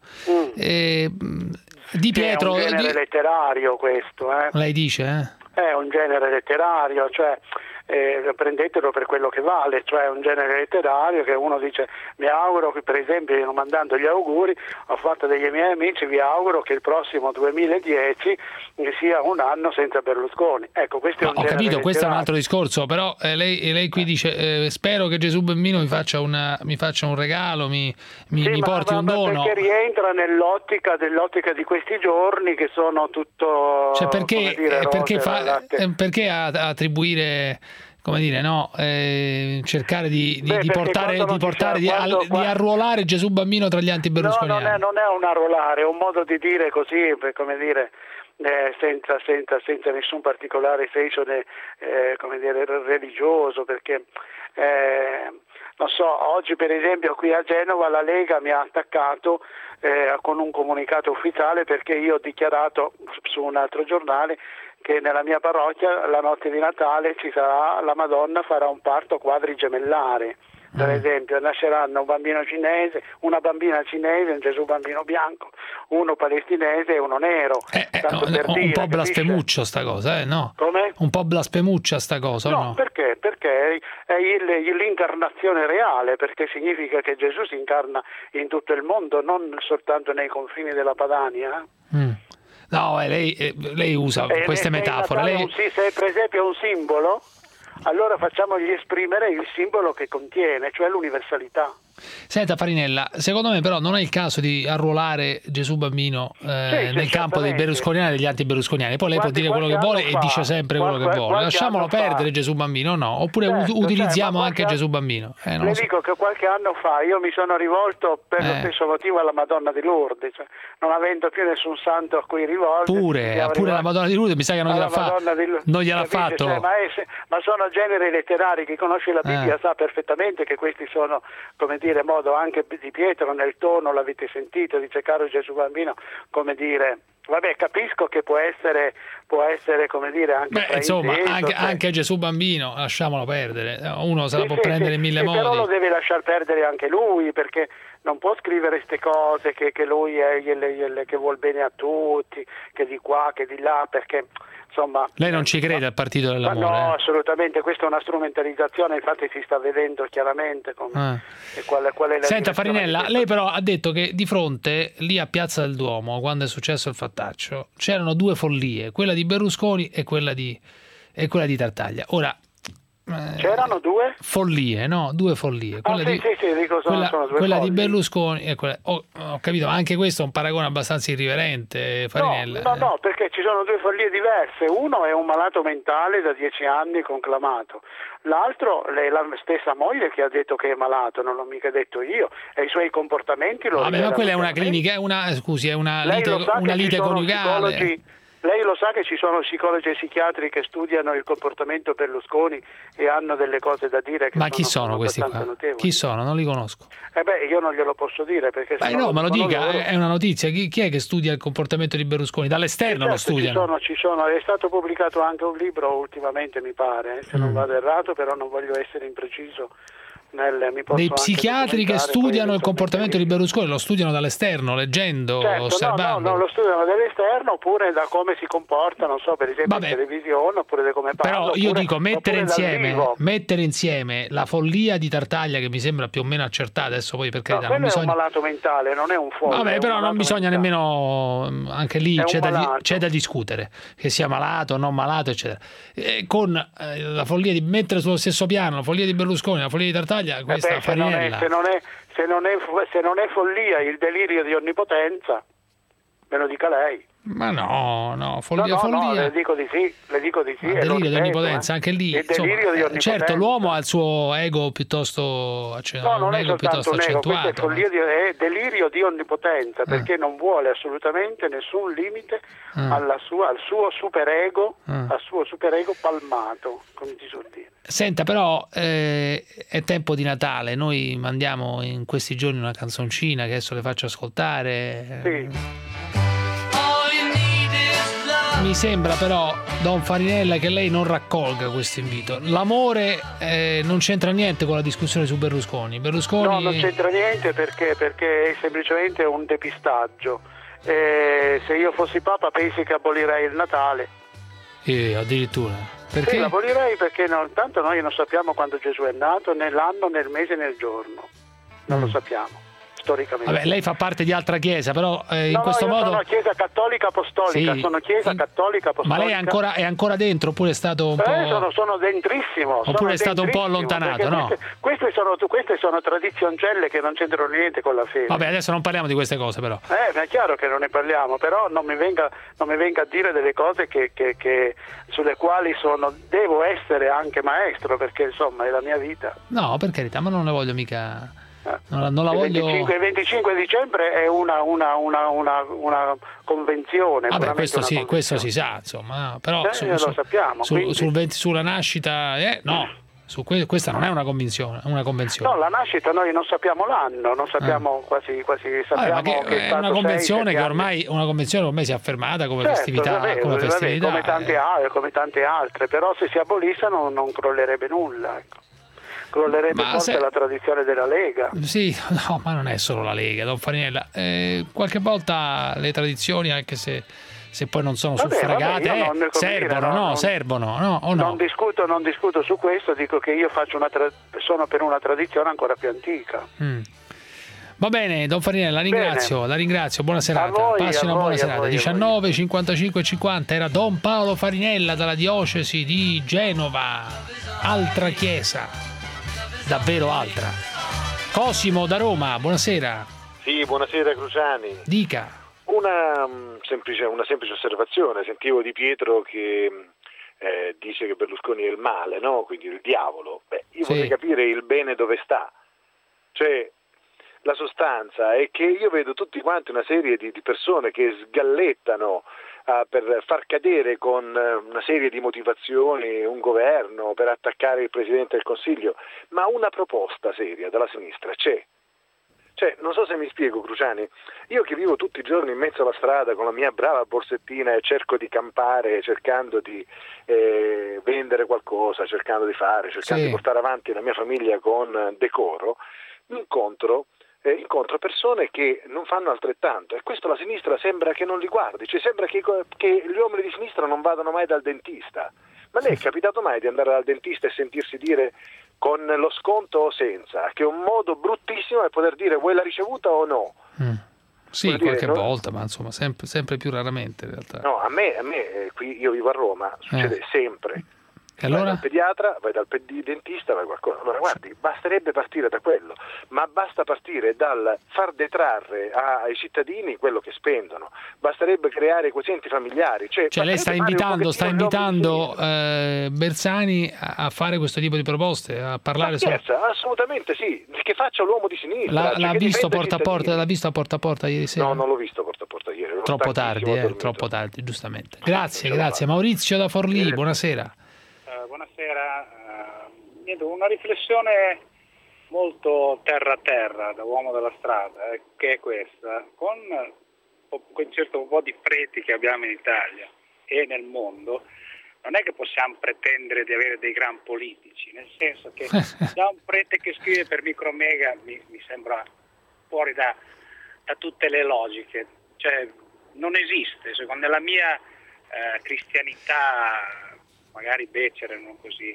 Di Pietro è un genere letterario questo, lei dice? È un genere letterario, cioè prendetelo per quello che vale, cioè un genere letterario che uno dice mi auguro che, per esempio, io mandando gli auguri ho fatto degli miei amici, vi auguro che il prossimo 2010 sia un anno senza Berlusconi. Ecco, questo è un genere capito, questo è un letterario. altro discorso, però lei qui dice spero che Gesù Bambino mi faccia un regalo, mi porti un dono. Perché rientra nell'ottica di questi giorni che sono tutto, cioè perché, perché attribuire, come dire, cercare di arruolare Gesù Bambino tra gli anti-berlusconiani? No, non è un arruolare, è un modo di dire così, come dire, senza nessun particolare senso come dire, religioso, perché non so, oggi per esempio qui a Genova la Lega mi ha attaccato con un comunicato ufficiale perché io ho dichiarato su un altro giornale che nella mia parrocchia la notte di Natale la Madonna farà un parto quadrigemellare. Per esempio nasceranno un bambino cinese, una bambina cinese, un Gesù Bambino bianco, uno palestinese e uno nero. Un po' blasfemuccia sta cosa, no? Come? Un po' blasfemuccia sta cosa, no? Perché? Perché è l'incarnazione reale, perché significa che Gesù si incarna in tutto il mondo, non soltanto nei confini della Padania. No, lei usa queste metafore. Se è per esempio un simbolo, allora facciamogli esprimere il simbolo che contiene, cioè l'universalità. Senta Farinella, secondo me però non è il caso di arruolare Gesù Bambino nel campo dei berlusconiani e degli anti-berlusconiani. Poi lei può dire quello che vuole e dice sempre quello che vuole. Lasciamolo perdere Gesù Bambino, no? Oppure utilizziamo anche Gesù Bambino. Le dico che qualche anno fa io mi sono rivolto per lo stesso motivo alla Madonna di Lourdes, cioè non avendo più nessun santo a cui rivolgere. Pure la Madonna di Lourdes mi sa che non gliel'ha fatto. Ma sono generi letterari, chi conosce la Bibbia sa perfettamente che questi sono, come dire, modo anche di Pietro nel tono, l'avete sentito, dice caro Gesù Bambino, come dire, vabbè, capisco che può essere come dire anche insomma anche Gesù Bambino lasciamolo perdere, uno se la può prendere in mille modi, però lo deve lasciar perdere anche lui, perché non può scrivere queste cose che lui è che vuol bene a tutti, che di qua, che di là, perché insomma... Lei non ci crede al partito dell'amore? No, assolutamente, questa è una strumentalizzazione, infatti si sta vedendo chiaramente qual è la... Senta Farinella, lei però ha detto che di fronte, lì a Piazza del Duomo, quando è successo il fattaccio, c'erano due follie, quella di Berlusconi e quella di Tartaglia. Ora... C'erano due? Follie, no? Due follie. Quella sono due quella folli. di Berlusconi e quella... Ho capito, ma anche questo è un paragone abbastanza irriverente, Farinella. No, perché ci sono due follie diverse. Uno è un malato mentale da 10 anni conclamato. L'altro è la stessa moglie che ha detto che è malato, non l'ho mica detto io, e i suoi comportamenti lo ma quella è una clinica, è una lite coniugale. Lei lo sa che ci sono psicologi e psichiatri che studiano il comportamento Berlusconi e hanno delle cose da dire. Ma chi sono questi qua? Notevoli. Chi sono? Non li conosco. Io non glielo posso dire perché... no, me lo dica, è una notizia. Chi è che studia il comportamento di Berlusconi? Dall'esterno lo studiano. Ci sono, è stato pubblicato anche un libro ultimamente, mi pare, se non vado errato, però non voglio essere impreciso. dei psichiatri che studiano il comportamento di Berlusconi, lo studiano dall'esterno, leggendo, osservando. No, lo studiano dall'esterno oppure da come si comporta, non so, per esempio in televisione, oppure da come parla. Però io dico mettere insieme la follia di Tartaglia, che mi sembra più o meno accertata, adesso poi per carità non bisogna... è un malato mentale, non è un folle. Vabbè, però non bisogna nemmeno, anche lì c'è da discutere, che sia malato o non malato, eccetera. Con la follia di mettere sullo stesso piano la follia di Berlusconi, la follia di Tartaglia, questa Farinella. Se non è follia il delirio di onnipotenza, me lo dica lei. Ma no, follia. No, le dico di sì. Delirio di onnipotenza, anche lì. Certo, l'uomo ha il suo ego piuttosto accentuato. Non è soltanto un ego, questo è è delirio di onnipotenza, perché non vuole assolutamente nessun limite al suo superego, al suo superego palmato, come si suol dire. Senta, però è tempo di Natale, noi mandiamo in questi giorni una canzoncina che adesso le faccio ascoltare. Sì. Mi sembra però, Don Farinella, che lei non raccolga questo invito. L'amore non c'entra niente con la discussione su Berlusconi. No, non c'entra niente perché è semplicemente un depistaggio. Se io fossi Papa pensi che abolirei il Natale. Addirittura. Perché? Sì, l'abolirei perché tanto noi non sappiamo quando Gesù è nato, né l'anno, né il mese, né il giorno. Non lo sappiamo. Storicamente. Vabbè, lei fa parte di altra chiesa, però in questo modo... Sono chiesa cattolica apostolica, sono chiesa cattolica apostolica. Ma lei è ancora dentro oppure è stato un po'... Sono dentrissimo. Oppure è stato un po' allontanato, no? Queste sono tradizioncelle che non c'entrano niente con la fede. Vabbè, adesso non parliamo di queste cose però. È chiaro che non ne parliamo, però non mi venga a dire delle cose che sulle quali devo essere anche maestro, perché insomma è la mia vita. No, per carità, ma non ne voglio mica... Non la voglio... Il 25 dicembre è una convenzione. Vabbè, questo si sa, insomma, però lo sappiamo. Sulla nascita, no, questa non è una convenzione. No, la nascita noi non sappiamo l'anno, non sappiamo quasi sappiamo che è una convenzione che ormai si è affermata come festività, come tante altre, però se si abolisse non crollerebbe nulla, ecco. Crollerebbe forse la tradizione della Lega. Sì, no, ma non è solo la Lega, Don Farinella. Qualche volta le tradizioni, anche se poi non sono suffragate, servono, no? O no? Non discuto su questo, dico che io sono per una tradizione ancora più antica. Va bene, Don Farinella, la ringrazio, buona serata. Passi una buona serata. 19, 55 e 50 era Don Paolo Farinella dalla diocesi di Genova, altra chiesa. Davvero altra. Cosimo da Roma, buonasera. Sì, buonasera Cruciani. Dica. Una semplice osservazione. Sentivo Di Pietro che dice che Berlusconi è il male, no? Quindi il diavolo. Io vorrei capire il bene dove sta. Cioè, la sostanza è che io vedo tutti quanti una serie di persone che sgallettano per far cadere con una serie di motivazioni un governo, per attaccare il Presidente del Consiglio, ma una proposta seria dalla sinistra c'è. Cioè, non so se mi spiego, Cruciani, io che vivo tutti i giorni in mezzo alla strada con la mia brava borsettina e cerco di campare, cercando di vendere qualcosa, cercando di portare avanti la mia famiglia con decoro, incontro persone che non fanno altrettanto, e questo la sinistra sembra che non li guardi, cioè sembra che gli uomini di sinistra non vadano mai dal dentista. Ma lei è capitato mai di andare dal dentista e sentirsi dire con lo sconto o senza, che è un modo bruttissimo per poter dire vuoi la ricevuta o no? Sì, qualche volta, ma insomma sempre più raramente in realtà. No, a me qui io vivo a Roma, succede sempre. E allora? Vai dal pediatra, vai dal dentista, vai qualcosa. Allora guardi, basterebbe partire da quello, ma basta partire dal far detrarre ai cittadini quello che spendono, basterebbe creare quozienti familiari. Cioè lei sta invitando Bersani a fare questo tipo di proposte, a parlare assolutamente sì, che faccia l'uomo di sinistra. L'ha visto porta a porta ieri sera? No, non l'ho visto porta a porta ieri. Troppo tardi, giustamente. Grazie. Maurizio da Forlì, buonasera. Buonasera, una riflessione molto terra da uomo della strada, che è questa: con un certo po' di freti che abbiamo in Italia e nel mondo, non è che possiamo pretendere di avere dei gran politici, nel senso che già un prete che scrive per Micromega mi sembra fuori da tutte le logiche, cioè non esiste, secondo la mia cristianità magari becera, non così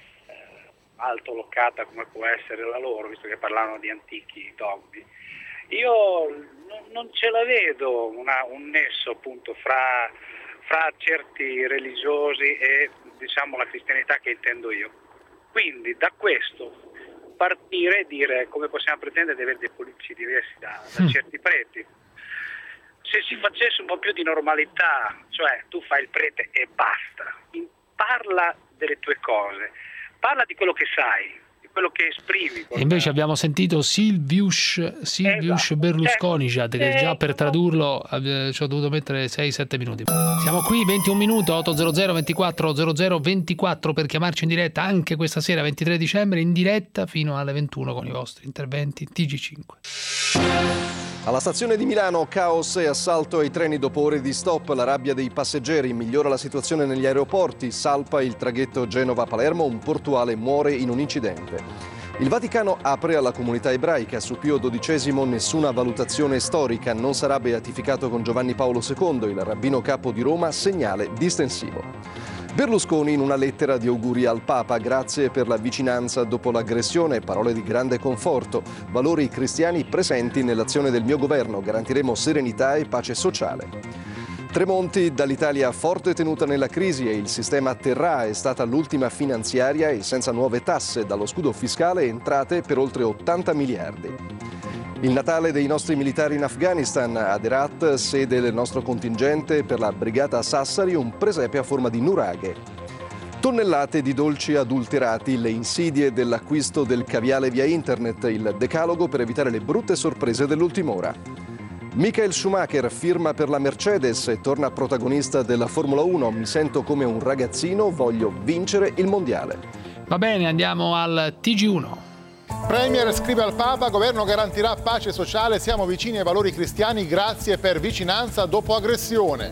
altolocata come può essere la loro, visto che parlano di antichi dogmi. Io non ce la vedo un nesso appunto fra certi religiosi e diciamo la cristianità che intendo io. Quindi da questo partire e dire come possiamo pretendere di avere dei politici diversi da certi preti. Se si facesse un po' più di normalità, cioè tu fai il prete e basta, parla delle tue cose, parla di quello che sai, di quello che esprimi. E invece abbiamo sentito Silvius Berlusconi, che già per tradurlo ci ho dovuto mettere 6-7 minuti. Siamo qui 21 minuti 800 24 00 24 per chiamarci in diretta anche questa sera 23 dicembre in diretta fino alle 21 con i vostri interventi TG5. Alla stazione di Milano, caos e assalto ai treni dopo ore di stop, la rabbia dei passeggeri, migliora la situazione negli aeroporti, salpa il traghetto Genova-Palermo, un portuale muore in un incidente. Il Vaticano apre alla comunità ebraica, su Pio XII nessuna valutazione storica, non sarà beatificato con Giovanni Paolo II, il rabbino capo di Roma, segnale distensivo. Berlusconi in una lettera di auguri al Papa, grazie per la vicinanza dopo l'aggressione, parole di grande conforto, valori cristiani presenti nell'azione del mio governo, garantiremo serenità e pace sociale. Tremonti, dall'Italia forte tenuta nella crisi e il sistema terrà, è stata l'ultima finanziaria e senza nuove tasse, dallo scudo fiscale entrate per oltre 80 miliardi. Il Natale dei nostri militari in Afghanistan, ad Herat, sede del nostro contingente per la brigata Sassari, un presepe a forma di nuraghe. Tonnellate di dolci adulterati, le insidie dell'acquisto del caviale via internet, il decalogo per evitare le brutte sorprese dell'ultima ora. Michael Schumacher firma per la Mercedes e torna protagonista della Formula 1. Mi sento come un ragazzino, voglio vincere il mondiale. Va bene, andiamo al TG1. Premier scrive al Papa, governo garantirà pace sociale, siamo vicini ai valori cristiani, grazie per vicinanza dopo aggressione.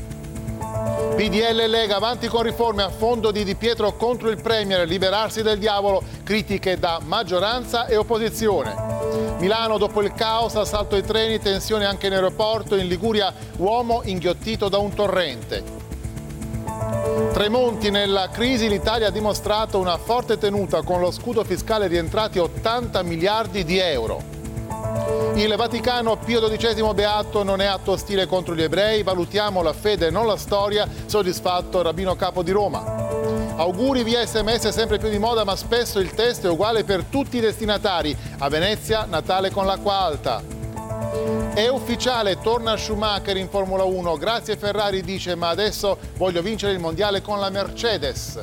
PDL e Lega avanti con riforme a fondo di Di Pietro contro il Premier, liberarsi del diavolo, critiche da maggioranza e opposizione. Milano dopo il caos, assalto ai treni, tensione anche in aeroporto, in Liguria uomo inghiottito da un torrente. Tremonti nella crisi, l'Italia ha dimostrato una forte tenuta con lo scudo fiscale rientrati 80 miliardi di euro. Il Vaticano, Pio XII beato, non è atto ostile contro gli ebrei, valutiamo la fede e non la storia, soddisfatto rabbino capo di Roma. Auguri via SMS sempre più di moda, ma spesso il testo è uguale per tutti i destinatari. A Venezia, Natale con l'acqua alta. È ufficiale, torna Schumacher in Formula 1, grazie Ferrari dice, ma adesso voglio vincere il mondiale con la Mercedes.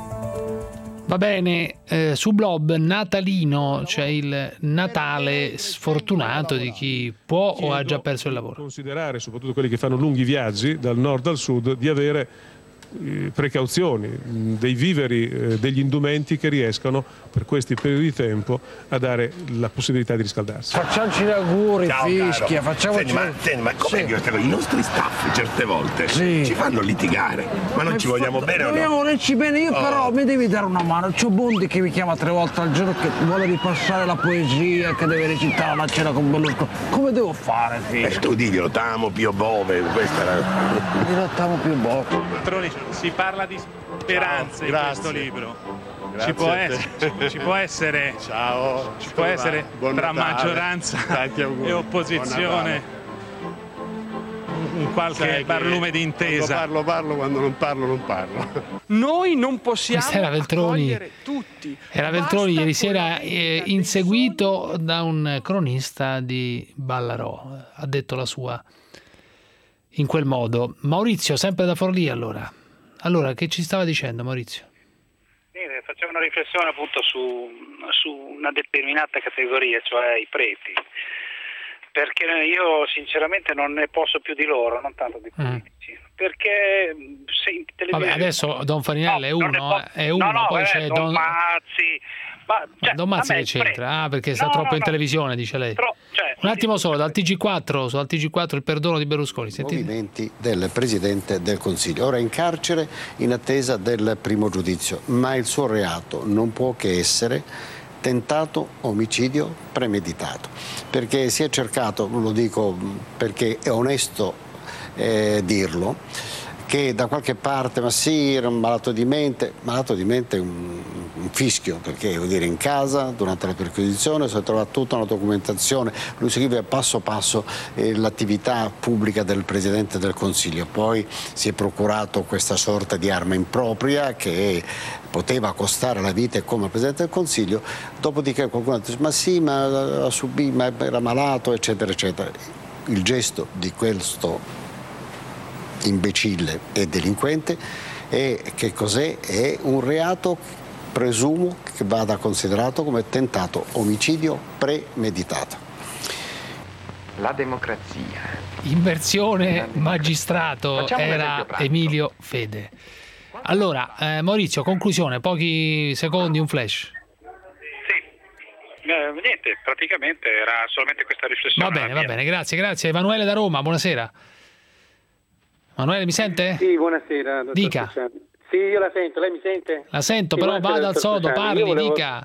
Va bene, su Blob natalino c'è il Natale sfortunato di chi può o ha già perso il lavoro. Considerare, soprattutto quelli che fanno lunghi viaggi dal nord al sud, di avere precauzioni, dei viveri, degli indumenti che riescano per questi periodi di tempo a dare la possibilità di riscaldarsi. Facciamoci gli auguri, Fischia, facciamoci... ma com'è che i nostri staff certe volte ci fanno litigare, ma non ci vogliamo bene o no? Vogliamo volerci bene, io però mi devi dare una mano, c'ho Bondi che mi chiama 3 volte al giorno che vuole ripassare la poesia, che deve recitare la cena con Berlusconi, come devo fare, Fischia? Tu diglielo, t'amo Pio Bove, questa era... Io t'amo Pio Bove. Si parla di speranze in questo libro. Ci può essere tra maggioranza e opposizione un qualche barlume di intesa. Parlo, quando non parlo. Noi non possiamo accogliere tutti. Era Veltroni ieri sera inseguito da un cronista di Ballarò. Ha detto la sua in quel modo. Maurizio, sempre da Forlì allora. Allora, che ci stava dicendo Maurizio? Facevo una riflessione appunto su una determinata categoria, cioè i preti, perché io sinceramente non ne posso più di loro, non tanto di politici, perché se in televisione... Vabbè, adesso Don Farinelli è uno, poi c'è Don Mazzi, Don Mazzi che c'entra? Perché sta troppo in televisione, dice lei. Un attimo solo, dal TG4 il perdono di Berlusconi. Sentite. Movimenti del Presidente del Consiglio. Ora è in carcere in attesa del primo giudizio, ma il suo reato non può che essere tentato omicidio premeditato, perché si è cercato, lo dico perché è onesto dirlo, che da qualche parte, ma sì, era un malato di mente è un fischio, perché vuol dire in casa, durante la perquisizione, si è trovata tutta una documentazione, lui scrive passo passo l'attività pubblica del Presidente del Consiglio, poi si è procurato questa sorta di arma impropria che poteva costare la vita come Presidente del Consiglio, dopodiché qualcuno ha detto ma sì, ma era malato, eccetera, eccetera. Il gesto di questo imbecille e delinquente che cos'è? È un reato, presumo, che vada considerato come tentato omicidio premeditato. La democrazia. In versione magistrato era Emilio Fede. Allora, Maurizio, conclusione, pochi secondi, un flash. Niente, praticamente era solamente questa riflessione. Va bene, grazie. Emanuele da Roma, buonasera. Emanuele, mi sente? Sì, buonasera. Dottor Dica. Cruciani. Sì, io la sento, lei mi sente? La sento, sì, però vada al sodo, parli, dica.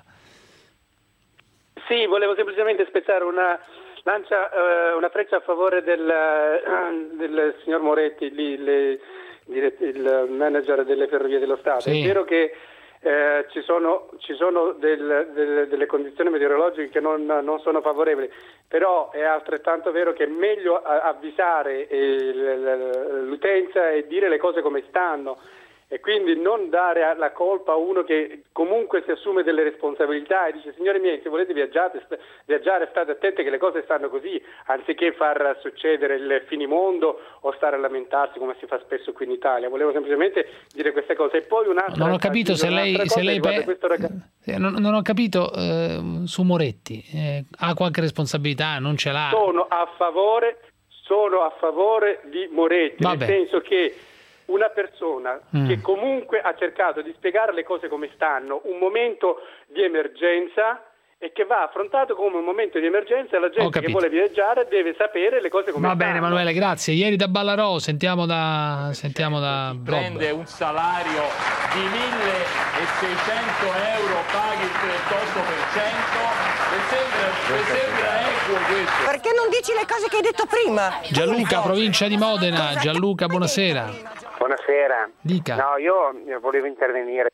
Sì, volevo semplicemente spezzare una freccia a favore del signor Moretti, il manager delle Ferrovie dello Stato. Sì. È vero che ci sono delle condizioni meteorologiche che non sono favorevoli, però è altrettanto vero che è meglio avvisare l'utenza e dire le cose come stanno, e quindi non dare la colpa a uno che comunque si assume delle responsabilità e dice signori miei, se volete viaggiare state attenti che le cose stanno così, anziché far succedere il finimondo o stare a lamentarsi come si fa spesso qui in Italia. Volevo semplicemente dire queste cose. E poi un'altra, non ho capito se lei non ho capito su Moretti ha qualche responsabilità, non ce l'ha. Sono a favore di Moretti. Vabbè. Nel senso che una persona che comunque ha cercato di spiegare le cose come stanno, un momento di emergenza, e che va affrontato come un momento di emergenza, e la gente che vuole viaggiare deve sapere le cose come stanno. Va bene, Emanuele, grazie. Ieri da Ballarò sentiamo da prende un salario di 1.600 euro, paghi il 38%. Mi sembra equo questo. Perché non dici le cose che hai detto prima? Gianluca, provincia di Modena. Gianluca, buonasera. Buonasera. Dica. No, io volevo intervenire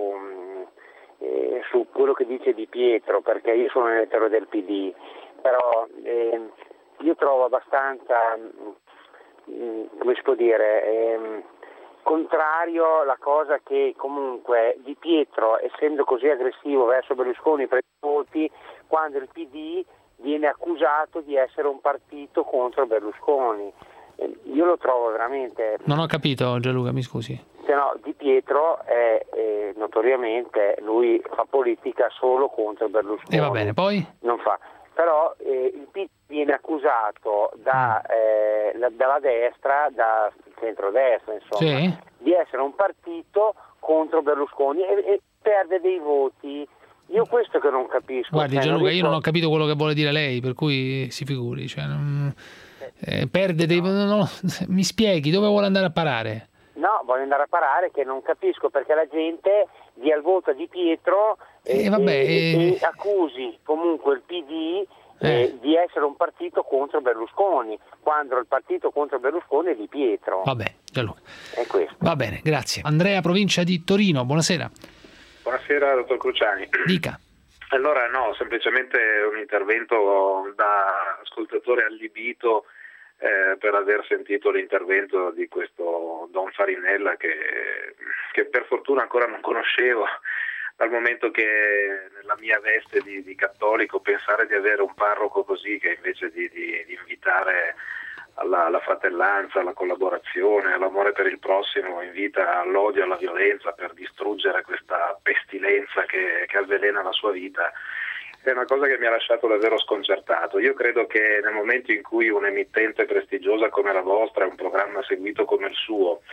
su quello che dice Di Pietro, perché io sono elettore del PD, però io trovo abbastanza, come si può dire, contrario la cosa che comunque Di Pietro, essendo così aggressivo verso Berlusconi per i voti, quando il PD viene accusato di essere un partito contro Berlusconi. Io lo trovo veramente... Non ho capito, Gianluca, mi scusi. Se no, Di Pietro è notoriamente, lui fa politica solo contro Berlusconi. E va bene, poi? Non fa. Però il PD viene accusato dalla destra, da centrodestra, insomma, sì, di essere un partito contro Berlusconi e perde dei voti. Io questo che non capisco. Guardi Gianluca, io non ho capito quello che vuole dire lei, per cui si figuri. Cioè, perde dei... mi spieghi, dove vuole andare a parare? No, voglio andare a parare che non capisco perché la gente dia il voto a Di Pietro e accusi comunque il PD di essere un partito contro Berlusconi, quando il partito contro Berlusconi è Di Pietro. Vabbè, Gianluca. È questo. Va bene, grazie. Andrea, provincia di Torino, buonasera. Buonasera, dottor Cruciani. Dica. Allora, no, semplicemente un intervento da ascoltatore allibito per aver sentito l'intervento di questo Don Farinella che per fortuna ancora non conoscevo, dal momento che nella mia veste di cattolico pensare di avere un parroco così, che invece di invitare alla fratellanza, alla collaborazione, all'amore per il prossimo, invita all'odio, alla violenza per distruggere questa pestilenza che avvelena la sua vita, è una cosa che mi ha lasciato davvero sconcertato. Io credo che nel momento in cui un'emittente prestigiosa come la vostra, un programma seguito come il suo,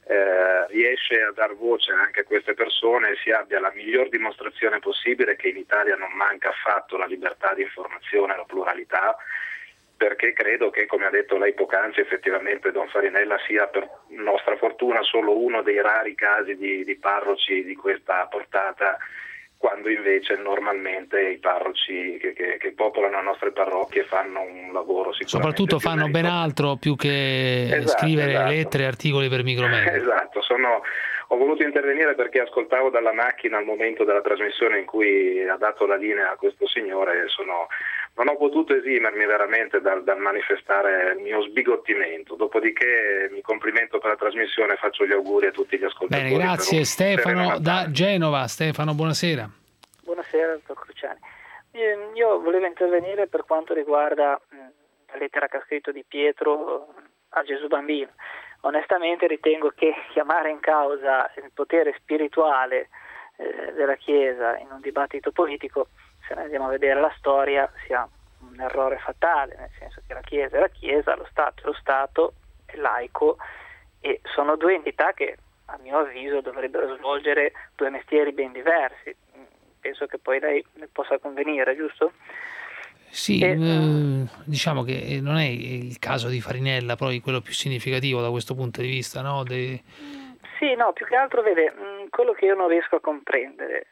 riesce a dar voce anche a queste persone e si abbia la miglior dimostrazione possibile che in Italia non manca affatto la libertà di informazione, la pluralità, perché credo che, come ha detto lei poc'anzi, effettivamente Don Farinella sia, per nostra fortuna, solo uno dei rari casi di parroci di questa portata, quando invece normalmente i parroci che popolano le nostre parrocchie fanno un lavoro sicuramente soprattutto fanno ben altro più che scrivere lettere e articoli per micromedia. Esatto, ho voluto intervenire perché ascoltavo dalla macchina al momento della trasmissione in cui ha dato la linea a questo signore e non ho potuto esimermi veramente dal manifestare il mio sbigottimento. Dopodiché mi complimento per la trasmissione e faccio gli auguri a tutti gli ascoltatori. Bene, grazie. Stefano da Genova. Stefano, buonasera. Buonasera, dottor Cruciani. Io volevo intervenire per quanto riguarda la lettera che ha scritto Di Pietro a Gesù Bambino. Onestamente ritengo che chiamare in causa il potere spirituale della Chiesa in un dibattito politico, se ne andiamo a vedere la storia, sia un errore fatale, nel senso che la Chiesa è la Chiesa, lo Stato è lo Stato, è laico, e sono due entità che a mio avviso dovrebbero svolgere due mestieri ben diversi. Penso che poi lei ne possa convenire, giusto? Sì, diciamo che non è il caso di Farinella poi quello più significativo da questo punto di vista, no? Sì, no, più che altro, vede, quello che io non riesco a comprendere,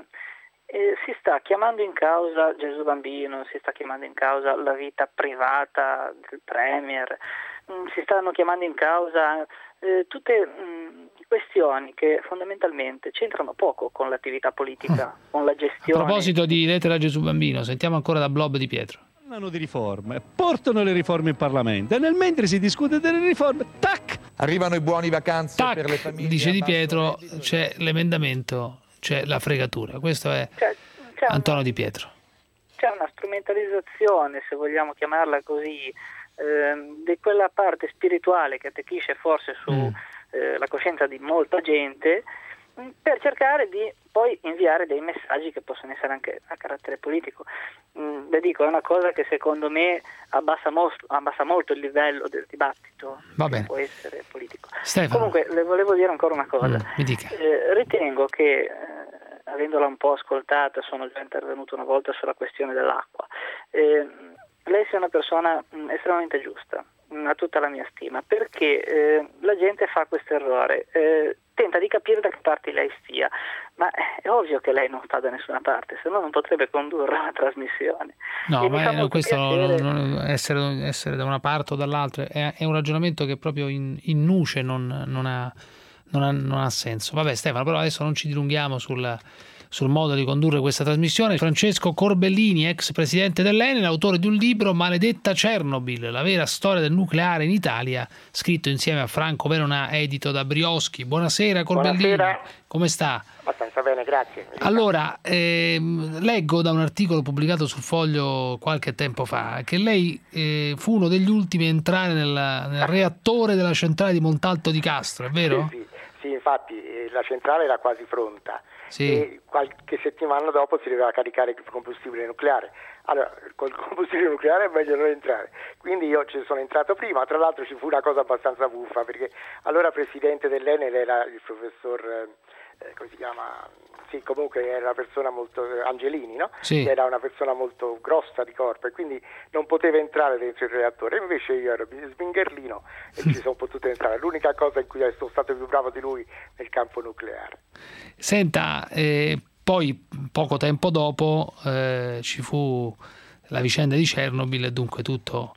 si sta chiamando in causa Gesù Bambino, si sta chiamando in causa la vita privata del Premier, si stanno chiamando in causa tutte questioni che fondamentalmente c'entrano poco con l'attività politica, con la gestione. A proposito di lettera a Gesù Bambino, sentiamo ancora da Blob Di Pietro. Parlano di riforme, portano le riforme in Parlamento e nel mentre si discute delle riforme, tac! Arrivano i buoni vacanze per le famiglie. Dice Di Pietro, c'è l'emendamento, c'è la fregatura. Questo è Antonio Di Pietro. C'è una strumentalizzazione, se vogliamo chiamarla così, di quella parte spirituale che attecchisce forse su la coscienza di molta gente, per cercare di poi inviare dei messaggi che possono essere anche a carattere politico. Le dico, è una cosa che secondo me abbassa molto il livello del dibattito. Va bene. Può essere politico. Stefano. Comunque le volevo dire ancora una cosa. Mi dica. Ritengo che avendola un po' ascoltata, sono già intervenuto una volta sulla questione dell'acqua, lei sia una persona estremamente giusta, ha tutta la mia stima, perché la gente fa questo errore, tenta di capire da che parte lei stia, ma è ovvio che lei non sta da nessuna parte, se no non potrebbe condurre una trasmissione. No, ma questo non essere da una parte o dall'altra, è un ragionamento che proprio in nuce non ha senso. Vabbè, Stefano, però adesso non ci dilunghiamo sul modo di condurre questa trasmissione. Francesco Corbellini, ex presidente dell'Enel, autore di un libro, Maledetta Chernobyl, la vera storia del nucleare in Italia, scritto insieme a Franco Verona, edito da Brioschi. Buonasera Corbellini. Buonasera. Come sta? Abbastanza bene, grazie. Allora, leggo da un articolo pubblicato sul Foglio qualche tempo fa che lei fu uno degli ultimi a entrare nel reattore della centrale di Montalto di Castro, è vero? Sì, infatti la centrale era quasi pronta. Sì. E qualche settimana dopo si doveva caricare il combustibile nucleare. Allora, col combustibile nucleare è meglio non entrare. Quindi io ci sono entrato prima, tra l'altro ci fu una cosa abbastanza buffa, perché allora presidente dell'Enel era il professor, come si chiama? Sì, comunque era una persona molto, Angelini, no? Sì. Era una persona molto grossa di corpo e quindi non poteva entrare dentro il reattore, invece io ero sbingherlino e ci sono potuto entrare. L'unica cosa in cui sono stato più bravo di lui nel campo nucleare. Senta, poi poco tempo dopo ci fu la vicenda di Chernobyl e dunque tutto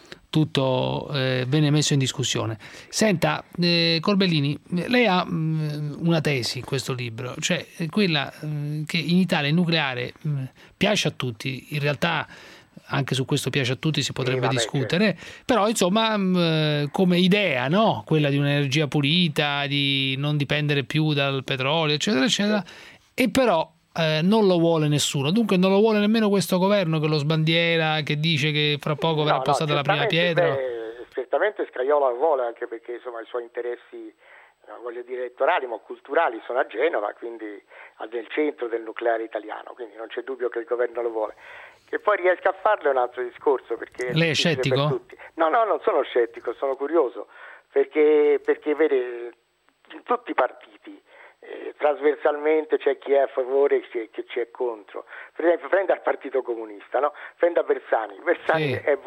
venne messo in discussione. Senta, Corbellini, lei ha una tesi in questo libro, cioè quella che in Italia il nucleare piace a tutti, in realtà anche su questo piace a tutti si potrebbe discutere, però insomma come idea, no? Quella di un'energia pulita, di non dipendere più dal petrolio, eccetera, eccetera, e però non lo vuole nessuno, dunque non lo vuole nemmeno questo governo che lo sbandiera, che dice che fra poco verrà posata la prima pietra. Certamente Scajola lo vuole, anche perché insomma i suoi interessi elettorali ma culturali sono a Genova, quindi nel centro del nucleare italiano, quindi non c'è dubbio che il governo lo vuole. Che poi riesca a farlo è un altro discorso, perché lei è scettico? No, non sono scettico, sono curioso, perché vede, in tutti i partiti. Trasversalmente c'è chi è a favore e chi è contro. Per esempio, prenda il Partito Comunista, no? Prenda Bersani sì. è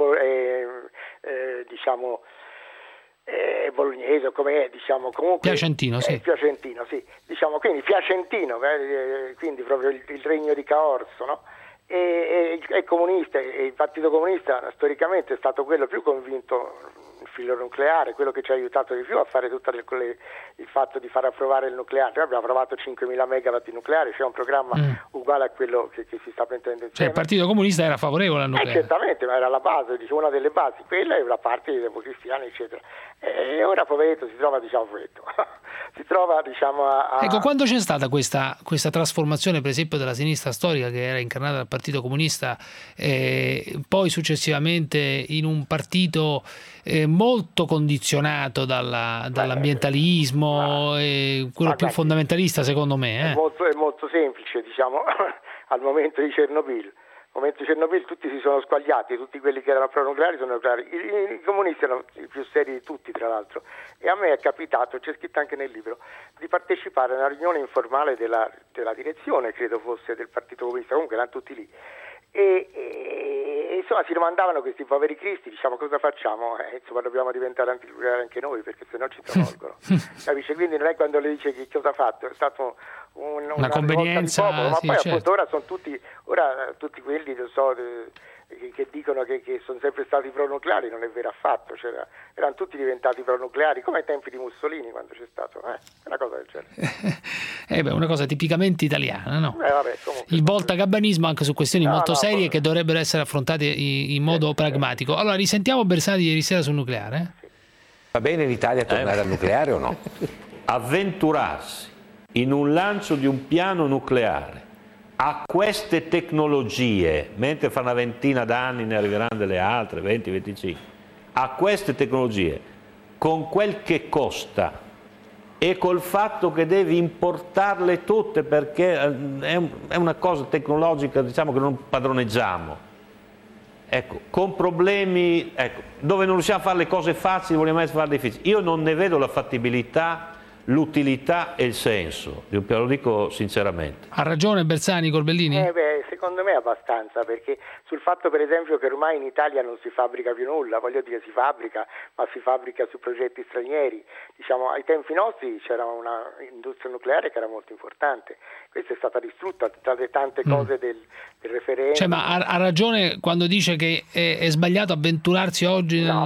bolognese, come è, diciamo, comunque Piacentino, sì. Piacentino, sì. Diciamo, quindi Piacentino, quindi proprio il regno di Caorso, no? È comunista, e il Partito Comunista storicamente è stato quello più convinto il filo nucleare, quello che ci ha aiutato di più a fare tutto il fatto di far approvare il nucleare. Noi abbiamo approvato 5.000 megawatt di nucleare, c'è un programma uguale a quello che si sta prendendo insieme. Cioè il Partito Comunista era favorevole al nucleare? Certamente, ma era la base, una delle basi, quella è una parte dei democristiani, eccetera. E ora poveretto si trova, Ecco, quando c'è stata questa trasformazione, per esempio, della sinistra storica, che era incarnata dal Partito Comunista, poi successivamente in un partito molto condizionato dall'ambientalismo, quello più fondamentalista, secondo me. È molto semplice, diciamo, al momento di Chernobyl. Al momento di Chernobyl tutti si sono squagliati, tutti quelli che erano pro-nucleari sono nucleari. I comunisti erano i più seri di tutti, tra l'altro. E a me è capitato, c'è scritto anche nel libro, di partecipare a una riunione informale della direzione, credo fosse, del Partito Comunista, comunque erano tutti lì. E insomma si domandavano questi poveri cristi, diciamo, cosa facciamo? Insomma, dobbiamo diventare antinucleari anche noi, perché sennò ci travolgono. Capisce? Quindi non è quando le dice che cosa ha fatto, è stato una convenienza, popolo, ma sì, poi certo. Appunto ora sono tutti quelli, non so, che dicono che sono sempre stati pro-nucleari, non è vero affatto, erano tutti diventati pro-nucleari, come ai tempi di Mussolini, quando c'è stato, una cosa del genere. Una cosa tipicamente italiana, no? Vabbè, comunque, il voltagabanismo anche su questioni molto serie che dovrebbero essere affrontate in modo pragmatico. Allora, risentiamo Bersani di ieri sera sul nucleare? Va bene l'Italia tornare al nucleare o no? Avventurarsi in un lancio di un piano nucleare a queste tecnologie, mentre fra una ventina d'anni ne arriveranno delle altre, 20-25, a queste tecnologie, con quel che costa e col fatto che devi importarle tutte perché è una cosa tecnologica, diciamo, che non padroneggiamo. Ecco, con problemi, dove non riusciamo a fare le cose facili, vogliamo farle difficili. Io non ne vedo la fattibilità, l'utilità e il senso, lo dico sinceramente. Ha ragione Bersani, Corbellini? Secondo me abbastanza, perché sul fatto per esempio che ormai in Italia non si fabbrica più nulla, voglio dire si fabbrica, ma si fabbrica su progetti stranieri. Diciamo, ai tempi nostri c'era una industria nucleare che era molto importante, questa è stata distrutta tra le tante cose del referendum. Cioè, ma ha ragione quando dice che è sbagliato avventurarsi oggi? No,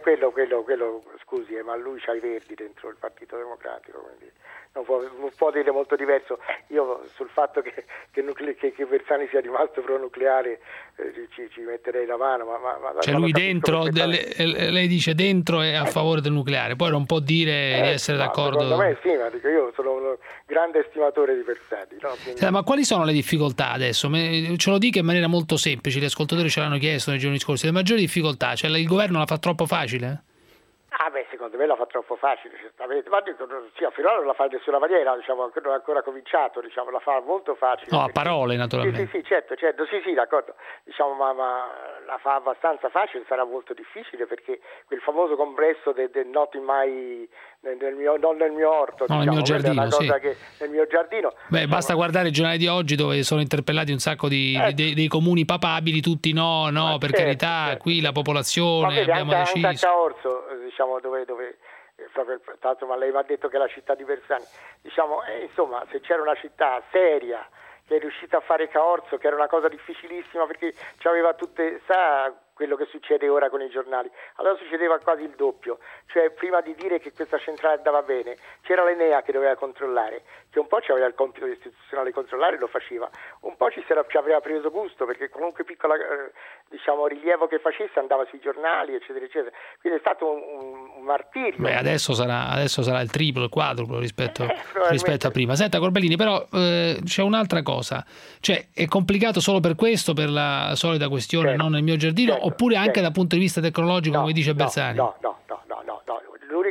quello scusi, ma lui c'ha i Verdi dentro il Partito Democratico, quindi non può dire molto diverso. Io sul fatto che Bersani sia rimasto pro-nucleare ci metterei la mano. Cioè lui dentro, lei dice dentro è a favore del nucleare, poi non può dire di essere d'accordo. Secondo me sì, ma dico, io sono un grande estimatore di Bersani. No? Quindi... ma quali sono le difficoltà adesso? Ce lo dica in maniera molto semplice, gli ascoltatori ce l'hanno chiesto nei giorni scorsi. Le maggiori difficoltà, cioè il governo la fa troppo facile? Secondo me la fa troppo facile, certamente. Ma dico, sì, a finora non la fa in nessuna maniera, diciamo, non ha ancora cominciato, diciamo, la fa molto facile. No, a parole naturalmente. Sì, certo, sì, d'accordo. Diciamo, ma la fa abbastanza facile, sarà molto difficile, perché quel famoso complesso del not in my, non nel mio orto, no, diciamo, nel mio giardino, nel mio giardino. Basta guardare il giornale di oggi dove sono interpellati un sacco dei comuni papabili, tutti no, per carità, qui la popolazione abbiamo deciso. Anche a Caorso, diciamo, dove proprio, tanto, ma lei mi ha detto che è la città di Bersani, diciamo, insomma, se c'era una città seria che è riuscita a fare Caorso, che era una cosa difficilissima perché c'aveva tutte, sa quello che succede ora con i giornali, allora succedeva quasi il doppio, cioè prima di dire che questa centrale andava bene c'era l'Enea che doveva controllare, che un po' aveva il compito istituzionale di controllare, lo faceva, un po' ci aveva preso gusto perché qualunque piccola diciamo rilievo che facesse andava sui giornali, eccetera eccetera, quindi è stato un martirio. Adesso sarà il triplo, il quadruplo rispetto a prima. Senta Corbellini, però c'è un'altra cosa, cioè è complicato solo per questo, per la solita questione non nel mio giardino, oppure anche dal punto di vista tecnologico, come dice Bersani? No.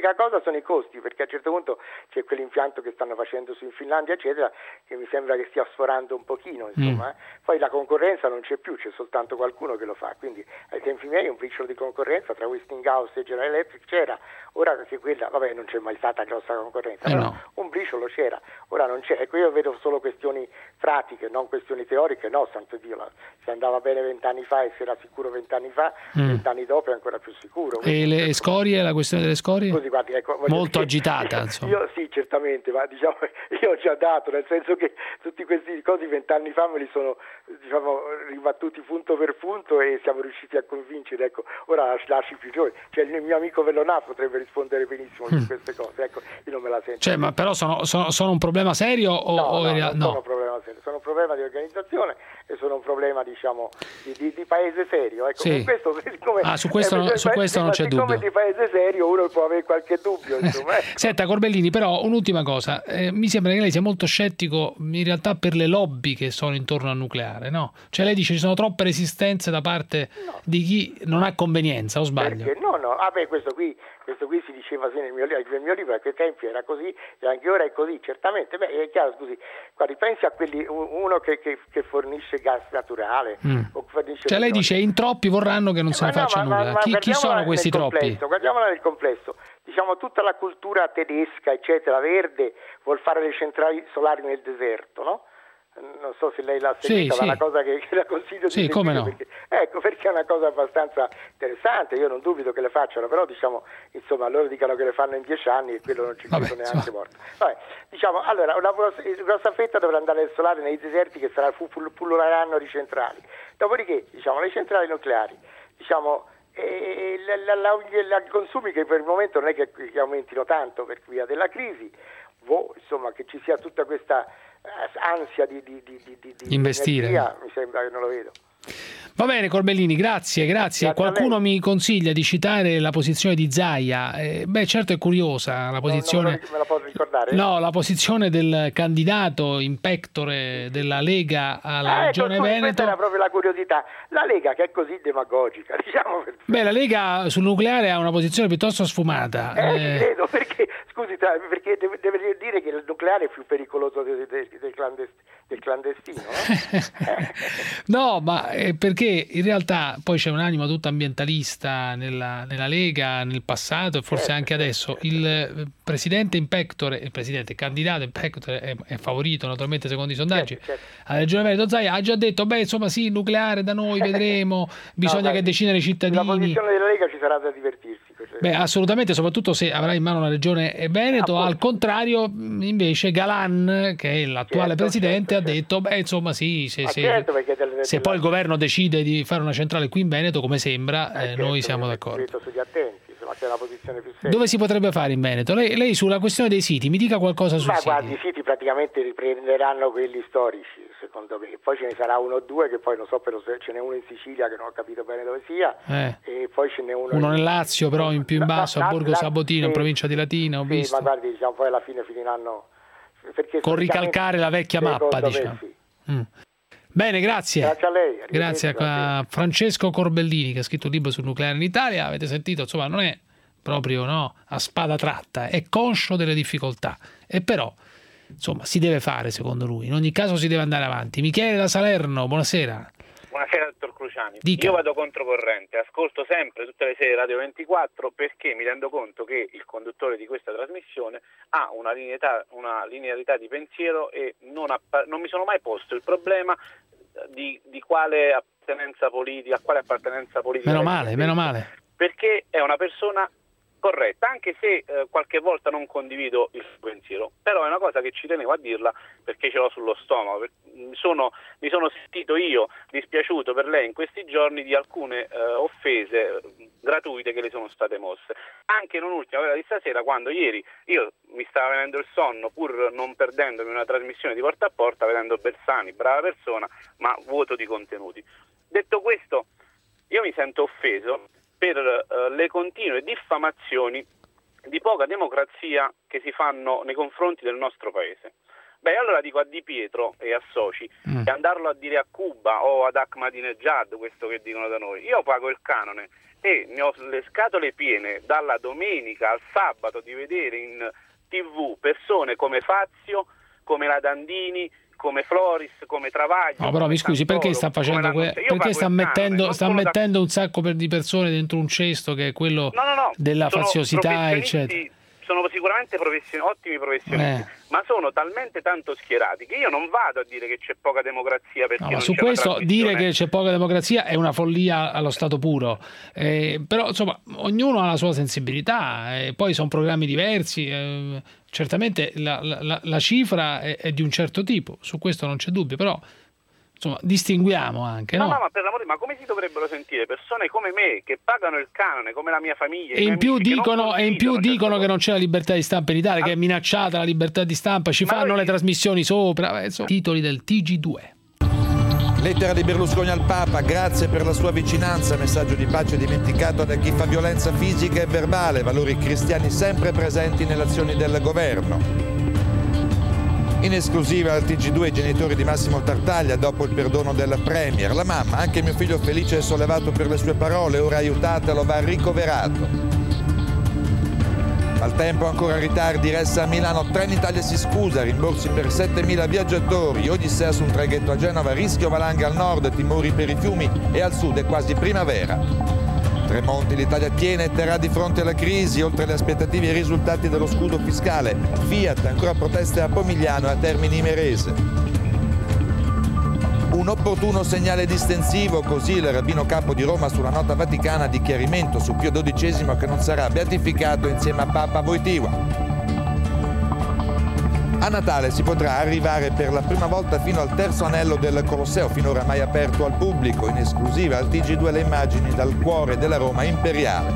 L'unica cosa sono i costi, perché a un certo punto c'è quell'impianto che stanno facendo in Finlandia, eccetera, che mi sembra che stia sforando un pochino, insomma. Poi la concorrenza non c'è più, c'è soltanto qualcuno che lo fa, quindi ai tempi miei un briciolo di concorrenza tra Westinghouse e General Electric c'era, ora che quella, vabbè, non c'è mai stata grossa concorrenza, però un briciolo c'era, ora non c'è. Ecco, io vedo solo questioni pratiche, non questioni teoriche, no, santo Dio, se andava bene 20 anni fa e se era sicuro 20 anni fa, 20 anni dopo è ancora più sicuro. E le scorie, la questione delle scorie? Scusi, guardi, ecco, molto agitata, insomma. Io sì, certamente, ma diciamo, io ho già dato, nel senso che tutti questi cosi 20 anni fa me li sono, diciamo, ribattuti punto per punto e siamo riusciti a convincere, ecco, ora lasci più giovani, cioè il mio amico Vellonà potrebbe rispondere benissimo su queste cose, ecco, io non me la sento. Cioè, ma però sono un problema serio o no, non sono un problema serio, sono un problema di organizzazione e sono un problema, diciamo, di paese serio, ecco, sì. Questo, siccome, su questo non c'è dubbio. Siccome di paese serio uno può avere qualche dubbio, insomma, ecco. Senta Corbellini, però un'ultima cosa, mi sembra che lei sia molto scettico in realtà per le lobby che sono intorno al nucleare, no? Cioè lei dice ci sono troppe resistenze da parte di chi non ha convenienza, o sbaglio? Perché? No, questo qui si diceva sì nel mio libro, a quei tempi era così e anche ora è così, certamente. Beh, è chiaro, scusi, guardi, pensi a quelli, uno che fornisce gas naturale. O fornisce cioè lei dice in troppi vorranno che non se ne faccia nulla. Chi sono questi troppi? Guardiamola nel complesso. Diciamo tutta la cultura tedesca, eccetera, verde, vuol fare le centrali solari nel deserto, no? Non so se lei l'ha seguita, ma è una cosa che la consiglio di seguire, come no. perché è una cosa abbastanza interessante, io non dubito che le facciano, però diciamo, insomma, loro dicono che le fanno in 10 anni e quello non ci credo neanche morto. Vabbè, diciamo, allora, una grossa fetta dovrà andare al solare nei deserti che pulluleranno di centrali. Dopodiché, diciamo, le centrali nucleari, diciamo, i consumi che per il momento non è che aumentino tanto per via della crisi, insomma, che ci sia tutta questa ansia di investire, energia, mi sembra che non lo vedo. Va bene Corbellini, grazie. Qualcuno mi consiglia di citare la posizione di Zaia. Beh, certo è curiosa la posizione. Me la posso ricordare? No, la posizione del candidato in pectore della Lega alla Regione Veneto. Questa era proprio la curiosità. La Lega che è così demagogica, diciamo. Beh, la Lega sul nucleare ha una posizione piuttosto sfumata. Credo, perché scusi, perché deve dire che il nucleare è più pericoloso del clandestino, no, ma perché in realtà poi c'è un'anima tutta ambientalista nella Lega nel passato e forse anche adesso. Il presidente in pectore, il candidato in pectore è favorito naturalmente secondo i sondaggi. Alla Regione Veneto Zaia ha già detto, beh insomma sì, il nucleare da noi vedremo, bisogna che decidano i cittadini. La posizione della Lega ci sarà da divertirsi. Beh, assolutamente, sopratutto se avrà in mano la Regione Veneto. Al contrario, invece, Galan, che è l'attuale presidente, ha detto, beh, insomma, sì, se poi il governo decide di fare una centrale qui in Veneto, come sembra, noi siamo d'accordo. Sugli attenti, insomma, c'è una posizione più seria. Dove si potrebbe fare in Veneto? Lei sulla questione dei siti, mi dica qualcosa sui siti. Guardi, i siti praticamente riprenderanno quelli storici, secondo me. Poi ce ne sarà uno o due, che poi non so, però ce n'è uno in Sicilia che non ho capito bene dove sia, e poi ce n'è uno nel Lazio, però in più in basso, a Borgo Sabotino, in provincia di Latina, ho visto. Ma guardi, diciamo, poi alla fine finiranno con ricalcare la vecchia mappa, diciamo. Bene, grazie. Grazie a lei. Grazie a Francesco Corbellini, che ha scritto un libro sul nucleare in Italia. Avete sentito, insomma, non è proprio a spada tratta, è conscio delle difficoltà, e però insomma si deve fare, secondo lui. In ogni caso si deve andare avanti. Michele da Salerno, buonasera. Buonasera dottor Cruciani. Dica. Io vado controcorrente, ascolto sempre tutte le sere Radio 24 perché mi rendo conto che il conduttore di questa trasmissione ha una linearità di pensiero e non mi sono mai posto il problema di quale appartenenza politica, Meno male. Perché è una persona corretta, anche se qualche volta non condivido il suo pensiero, però è una cosa che ci tenevo a dirla perché ce l'ho sullo stomaco. Mi sono sentito io dispiaciuto per lei in questi giorni di alcune offese gratuite che le sono state mosse, anche non ultima quella di stasera, quando ieri io mi stava venendo il sonno pur non perdendomi una trasmissione di Porta a Porta vedendo Bersani, brava persona ma vuoto di contenuti. Detto questo, io mi sento offeso per le continue diffamazioni di poca democrazia che si fanno nei confronti del nostro paese. Beh, allora dico a Di Pietro e a soci, e andarlo a dire a Cuba o ad Ahmadinejad, questo che dicono da noi, io pago il canone e ne ho le scatole piene dalla domenica al sabato di vedere in TV persone come Fazio, come la Dandini, come Floris, come Travaglio. No, però mi scusi, perché sta facendo perché sta mettendo un sacco di persone dentro un cesto che è quello della faziosità, eccetera? Sono sicuramente ottimi professionisti, ma sono talmente tanto schierati che io non vado a dire che c'è poca democrazia perché non su c'è questo dire che c'è poca democrazia è una follia allo stato puro, però insomma ognuno ha la sua sensibilità, poi sono programmi diversi, certamente la cifra è di un certo tipo, su questo non c'è dubbio, però insomma distinguiamo anche, no? No, ma per l'amore, ma come si dovrebbero sentire persone come me che pagano il canone, come la mia famiglia, e in più dicono che non c'è la libertà di stampa in Italia, che è minacciata la libertà di stampa, ci fanno le trasmissioni sopra, titoli del TG2. Lettera di Berlusconi al Papa, grazie per la sua vicinanza, messaggio di pace dimenticato da chi fa violenza fisica e verbale, valori cristiani sempre presenti nelle azioni del governo. In esclusiva al TG2 i genitori di Massimo Tartaglia dopo il perdono del Premier. La mamma, anche mio figlio felice e sollevato per le sue parole, ora aiutatelo, va ricoverato. Al tempo ancora ritardi, resta a Milano, Trenitalia si scusa, rimborsi per 7.000 viaggiatori, Odissea su un traghetto a Genova, rischio valanghe al nord, timori per i fiumi e al sud è quasi primavera. Tremonti, l'Italia tiene e terrà di fronte alla crisi, oltre alle aspettative e i risultati dello scudo fiscale. Fiat, ancora proteste a Pomigliano e a Termini Imerese. Un opportuno segnale distensivo, così il rabbino capo di Roma sulla nota vaticana di chiarimento su Pio XII che non sarà beatificato insieme a Papa Wojtyła. A Natale si potrà arrivare per la prima volta fino al terzo anello del Colosseo, finora mai aperto al pubblico. In esclusiva al TG2 le immagini dal cuore della Roma imperiale.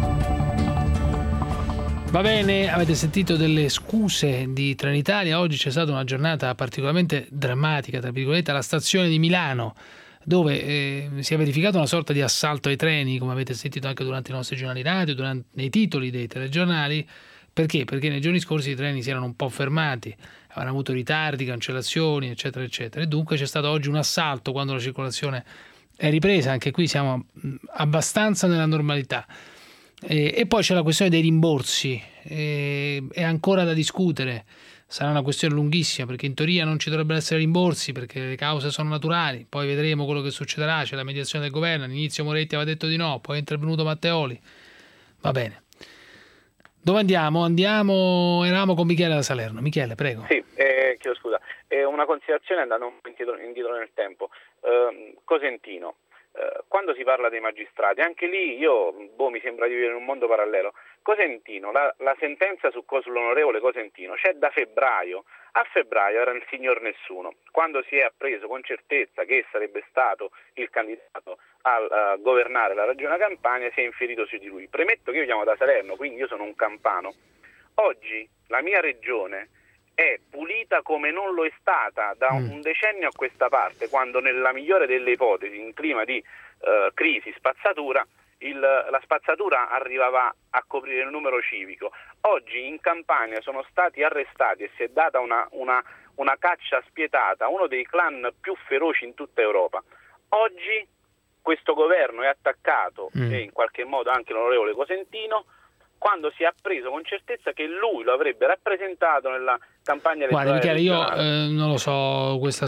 Va bene, avete sentito delle scuse di Trenitalia. Oggi c'è stata una giornata particolarmente drammatica, tra virgolette, alla stazione di Milano, dove si è verificato una sorta di assalto ai treni, come avete sentito anche durante i nostri giornali radio, nei titoli dei telegiornali. Perché? Perché nei giorni scorsi i treni si erano un po' fermati, avevano avuto ritardi, cancellazioni, eccetera, eccetera. E dunque c'è stato oggi un assalto quando la circolazione è ripresa. Anche qui siamo abbastanza nella normalità. E poi c'è la questione dei rimborsi, è ancora da discutere. Sarà una questione lunghissima, perché in teoria non ci dovrebbero essere rimborsi, perché le cause sono naturali. Poi vedremo quello che succederà, c'è la mediazione del governo. All'inizio Moretti aveva detto di no, poi è intervenuto Matteoli. Va bene. Dove andiamo? Eravamo con Michele da Salerno. Michele, prego. Sì, chiedo scusa. Una considerazione andando un po' indietro nel tempo. Cosentino. Quando si parla dei magistrati, anche lì mi sembra di vivere in un mondo parallelo. Cosentino, la sentenza sull'onorevole Cosentino c'è da febbraio. A febbraio era il signor nessuno. Quando si è appreso con certezza che sarebbe stato il candidato a governare la regione Campania, si è infierito su di lui. Premetto che io chiamo da Salerno, quindi io sono un campano. Oggi la mia regione è pulita come non lo è stata da un decennio a questa parte, quando nella migliore delle ipotesi, in clima di crisi, spazzatura, la spazzatura arrivava a coprire il numero civico. Oggi in Campania sono stati arrestati e si è data una caccia spietata a uno dei clan più feroci in tutta Europa. Oggi questo governo è attaccato, e in qualche modo anche l'onorevole Cosentino, quando si è appreso con certezza che lui lo avrebbe rappresentato nella campagna elettorale. Guarda Michele, io non lo so, questa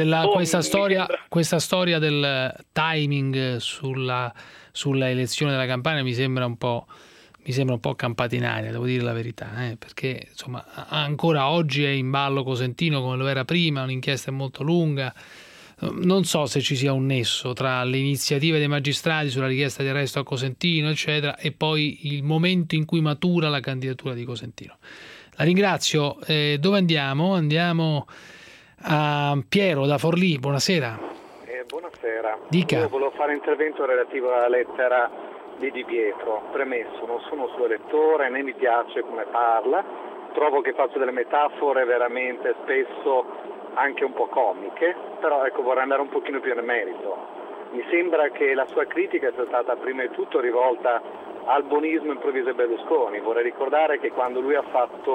storia del timing sulla elezione della Campania mi sembra un po' campatinaria, devo dire la verità, perché insomma ancora oggi è in ballo Cosentino come lo era prima, un'inchiesta è molto lunga. Non so se ci sia un nesso tra le iniziative dei magistrati sulla richiesta di arresto a Cosentino, eccetera, e poi il momento in cui matura la candidatura di Cosentino. La ringrazio. Dove andiamo? Andiamo a Piero da Forlì. Buonasera. Buonasera. Dica. Io volevo fare intervento relativo alla lettera di Di Pietro. Premesso, non sono suo lettore, né mi piace come parla. Trovo che faccia delle metafore veramente spesso anche un po' comiche, però vorrei andare un pochino più nel merito. Mi sembra che la sua critica sia stata prima di tutto rivolta al buonismo improvviso di Berlusconi. Vorrei ricordare che quando lui ha fatto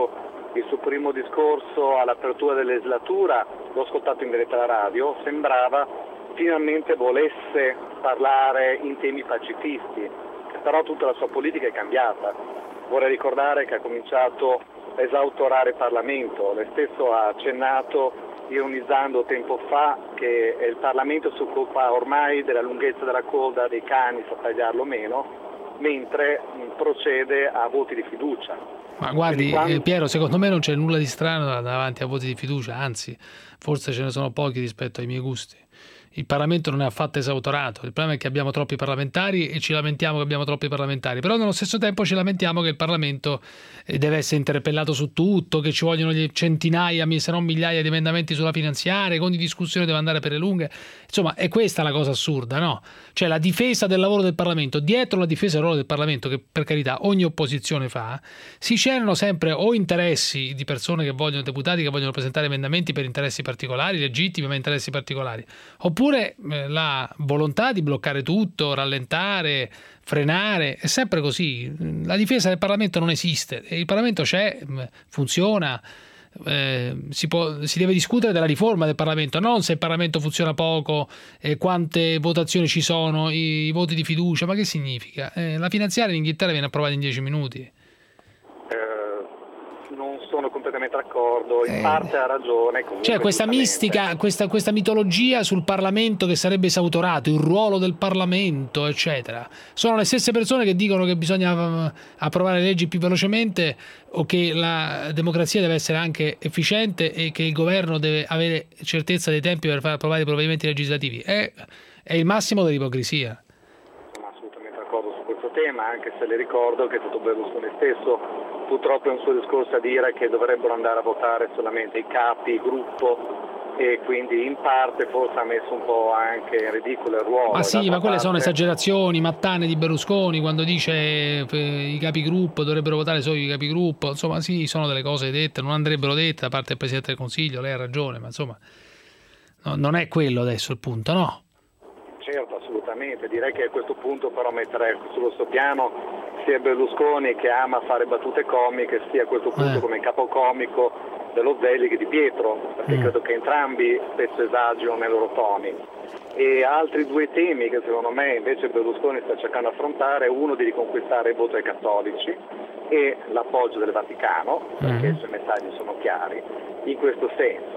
il suo primo discorso all'apertura della legislatura, l'ho ascoltato in diretta alla radio, sembrava finalmente volesse parlare in temi pacifisti, però tutta la sua politica è cambiata. Vorrei ricordare che ha cominciato a esautorare il Parlamento, lei stesso ha accennato ironizzando tempo fa che il Parlamento si occupa ormai della lunghezza della coda dei cani, sa tagliarlo meno, mentre procede a voti di fiducia. Ma guardi, Piero, secondo me non c'è nulla di strano davanti a voti di fiducia, anzi, forse ce ne sono pochi rispetto ai miei gusti. Il Parlamento non è affatto esautorato, il problema è che abbiamo troppi parlamentari e ci lamentiamo che abbiamo troppi parlamentari, però nello stesso tempo ci lamentiamo che il Parlamento deve essere interpellato su tutto, che ci vogliono centinaia, se non migliaia di emendamenti sulla finanziaria, ogni discussione deve andare per le lunghe. Insomma, è questa la cosa assurda, no? Cioè la difesa del lavoro del Parlamento, dietro la difesa del lavoro del Parlamento, che per carità ogni opposizione fa, si c'erano sempre o interessi di persone che vogliono, deputati che vogliono presentare emendamenti per interessi particolari, legittimi ma interessi particolari, oppure la volontà di bloccare tutto, rallentare, frenare. È sempre così. La difesa del Parlamento non esiste. Il Parlamento c'è, funziona, si deve discutere della riforma del Parlamento, non se il Parlamento funziona poco, quante votazioni ci sono, i voti di fiducia. Ma che significa? La finanziaria in Inghilterra viene approvata in 10 minuti. Non sono completamente d'accordo, in parte ha ragione. C'è questa mistica, questa mitologia sul Parlamento che sarebbe esautorato, il ruolo del Parlamento, eccetera. Sono le stesse persone che dicono che bisogna approvare leggi più velocemente o che la democrazia deve essere anche efficiente e che il governo deve avere certezza dei tempi per far approvare i provvedimenti legislativi. È il massimo dell'ipocrisia. Sono assolutamente d'accordo su questo tema, anche se le ricordo che è stato Berlusconi stesso purtroppo è un suo discorso a dire che dovrebbero andare a votare solamente i capi gruppo e quindi in parte forse ha messo un po' anche in ridicolo il ruolo. Ma sì, ma quelle sono esagerazioni mattane di Berlusconi quando dice i capigruppo dovrebbero votare solo i capigruppo. Insomma sì, sono delle cose dette, non andrebbero dette da parte del Presidente del Consiglio, lei ha ragione, ma insomma non è quello adesso il punto, no? Certo, assolutamente, direi che a questo punto però mettere sullo stesso piano sia Berlusconi che ama fare battute comiche sia a questo punto come capocomico dello Zelig di Pietro, perché credo che entrambi spesso esagerano nei loro toni. E altri due temi che secondo me invece Berlusconi sta cercando di affrontare, uno di riconquistare il voto ai cattolici e l'appoggio del Vaticano, perché i suoi messaggi sono chiari in questo senso.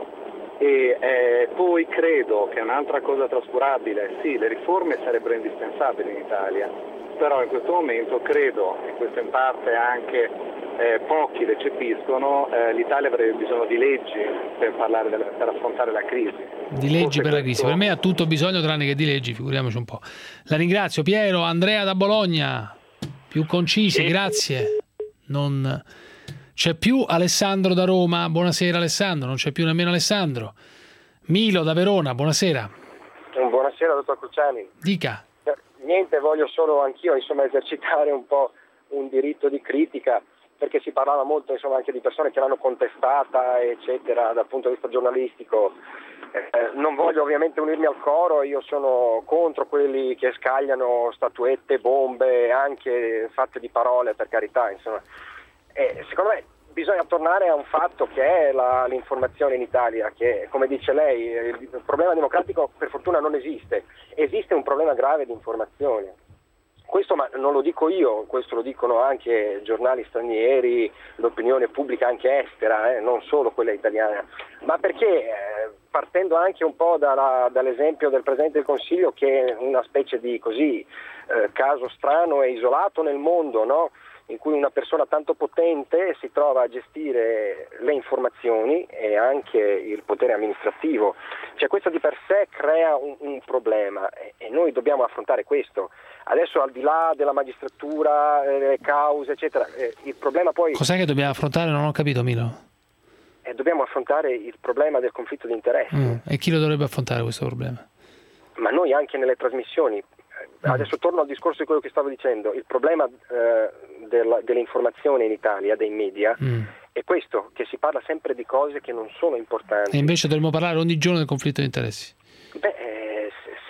E poi credo che un'altra cosa trascurabile, sì, le riforme sarebbero indispensabili in Italia, però in questo momento credo, e questo in parte anche pochi recepiscono, l'Italia avrebbe bisogno di leggi per affrontare la crisi. Di leggi per la crisi, per me ha tutto bisogno tranne che di leggi, figuriamoci un po'. La ringrazio Piero. Andrea da Bologna, più concisi, grazie. Non c'è più Alessandro da Roma, buonasera Alessandro, non c'è più nemmeno Alessandro. Milo da Verona, buonasera. Buonasera dottor Cruciani. Dica. Niente, voglio solo anch'io esercitare un po' un diritto di critica, perché si parlava molto anche di persone che l'hanno contestata eccetera dal punto di vista giornalistico. Non voglio ovviamente unirmi al coro, io sono contro quelli che scagliano statuette, bombe, anche fatte di parole, per carità, insomma. Secondo me bisogna tornare a un fatto che è l'informazione in Italia, che come dice lei il problema democratico per fortuna non esiste un problema grave di informazione. Questo ma non lo dico io, questo lo dicono anche giornali stranieri, l'opinione pubblica anche estera, non solo quella italiana, ma perché partendo anche un po' dall'esempio del Presidente del Consiglio, che è una specie di caso strano e isolato nel mondo, no? In cui una persona tanto potente si trova a gestire le informazioni e anche il potere amministrativo. Cioè questo di per sé crea un problema e noi dobbiamo affrontare questo. Adesso al di là della magistratura, le cause eccetera, il problema poi... Cos'è che dobbiamo affrontare? Non ho capito Milo. Dobbiamo affrontare il problema del conflitto di interessi. E chi lo dovrebbe affrontare questo problema? Ma noi anche nelle trasmissioni. Adesso torno al discorso di quello che stavo dicendo. Il problema dell'informazione in Italia, dei media, è questo, che si parla sempre di cose che non sono importanti. E invece dovremmo parlare ogni giorno del conflitto di interessi. Se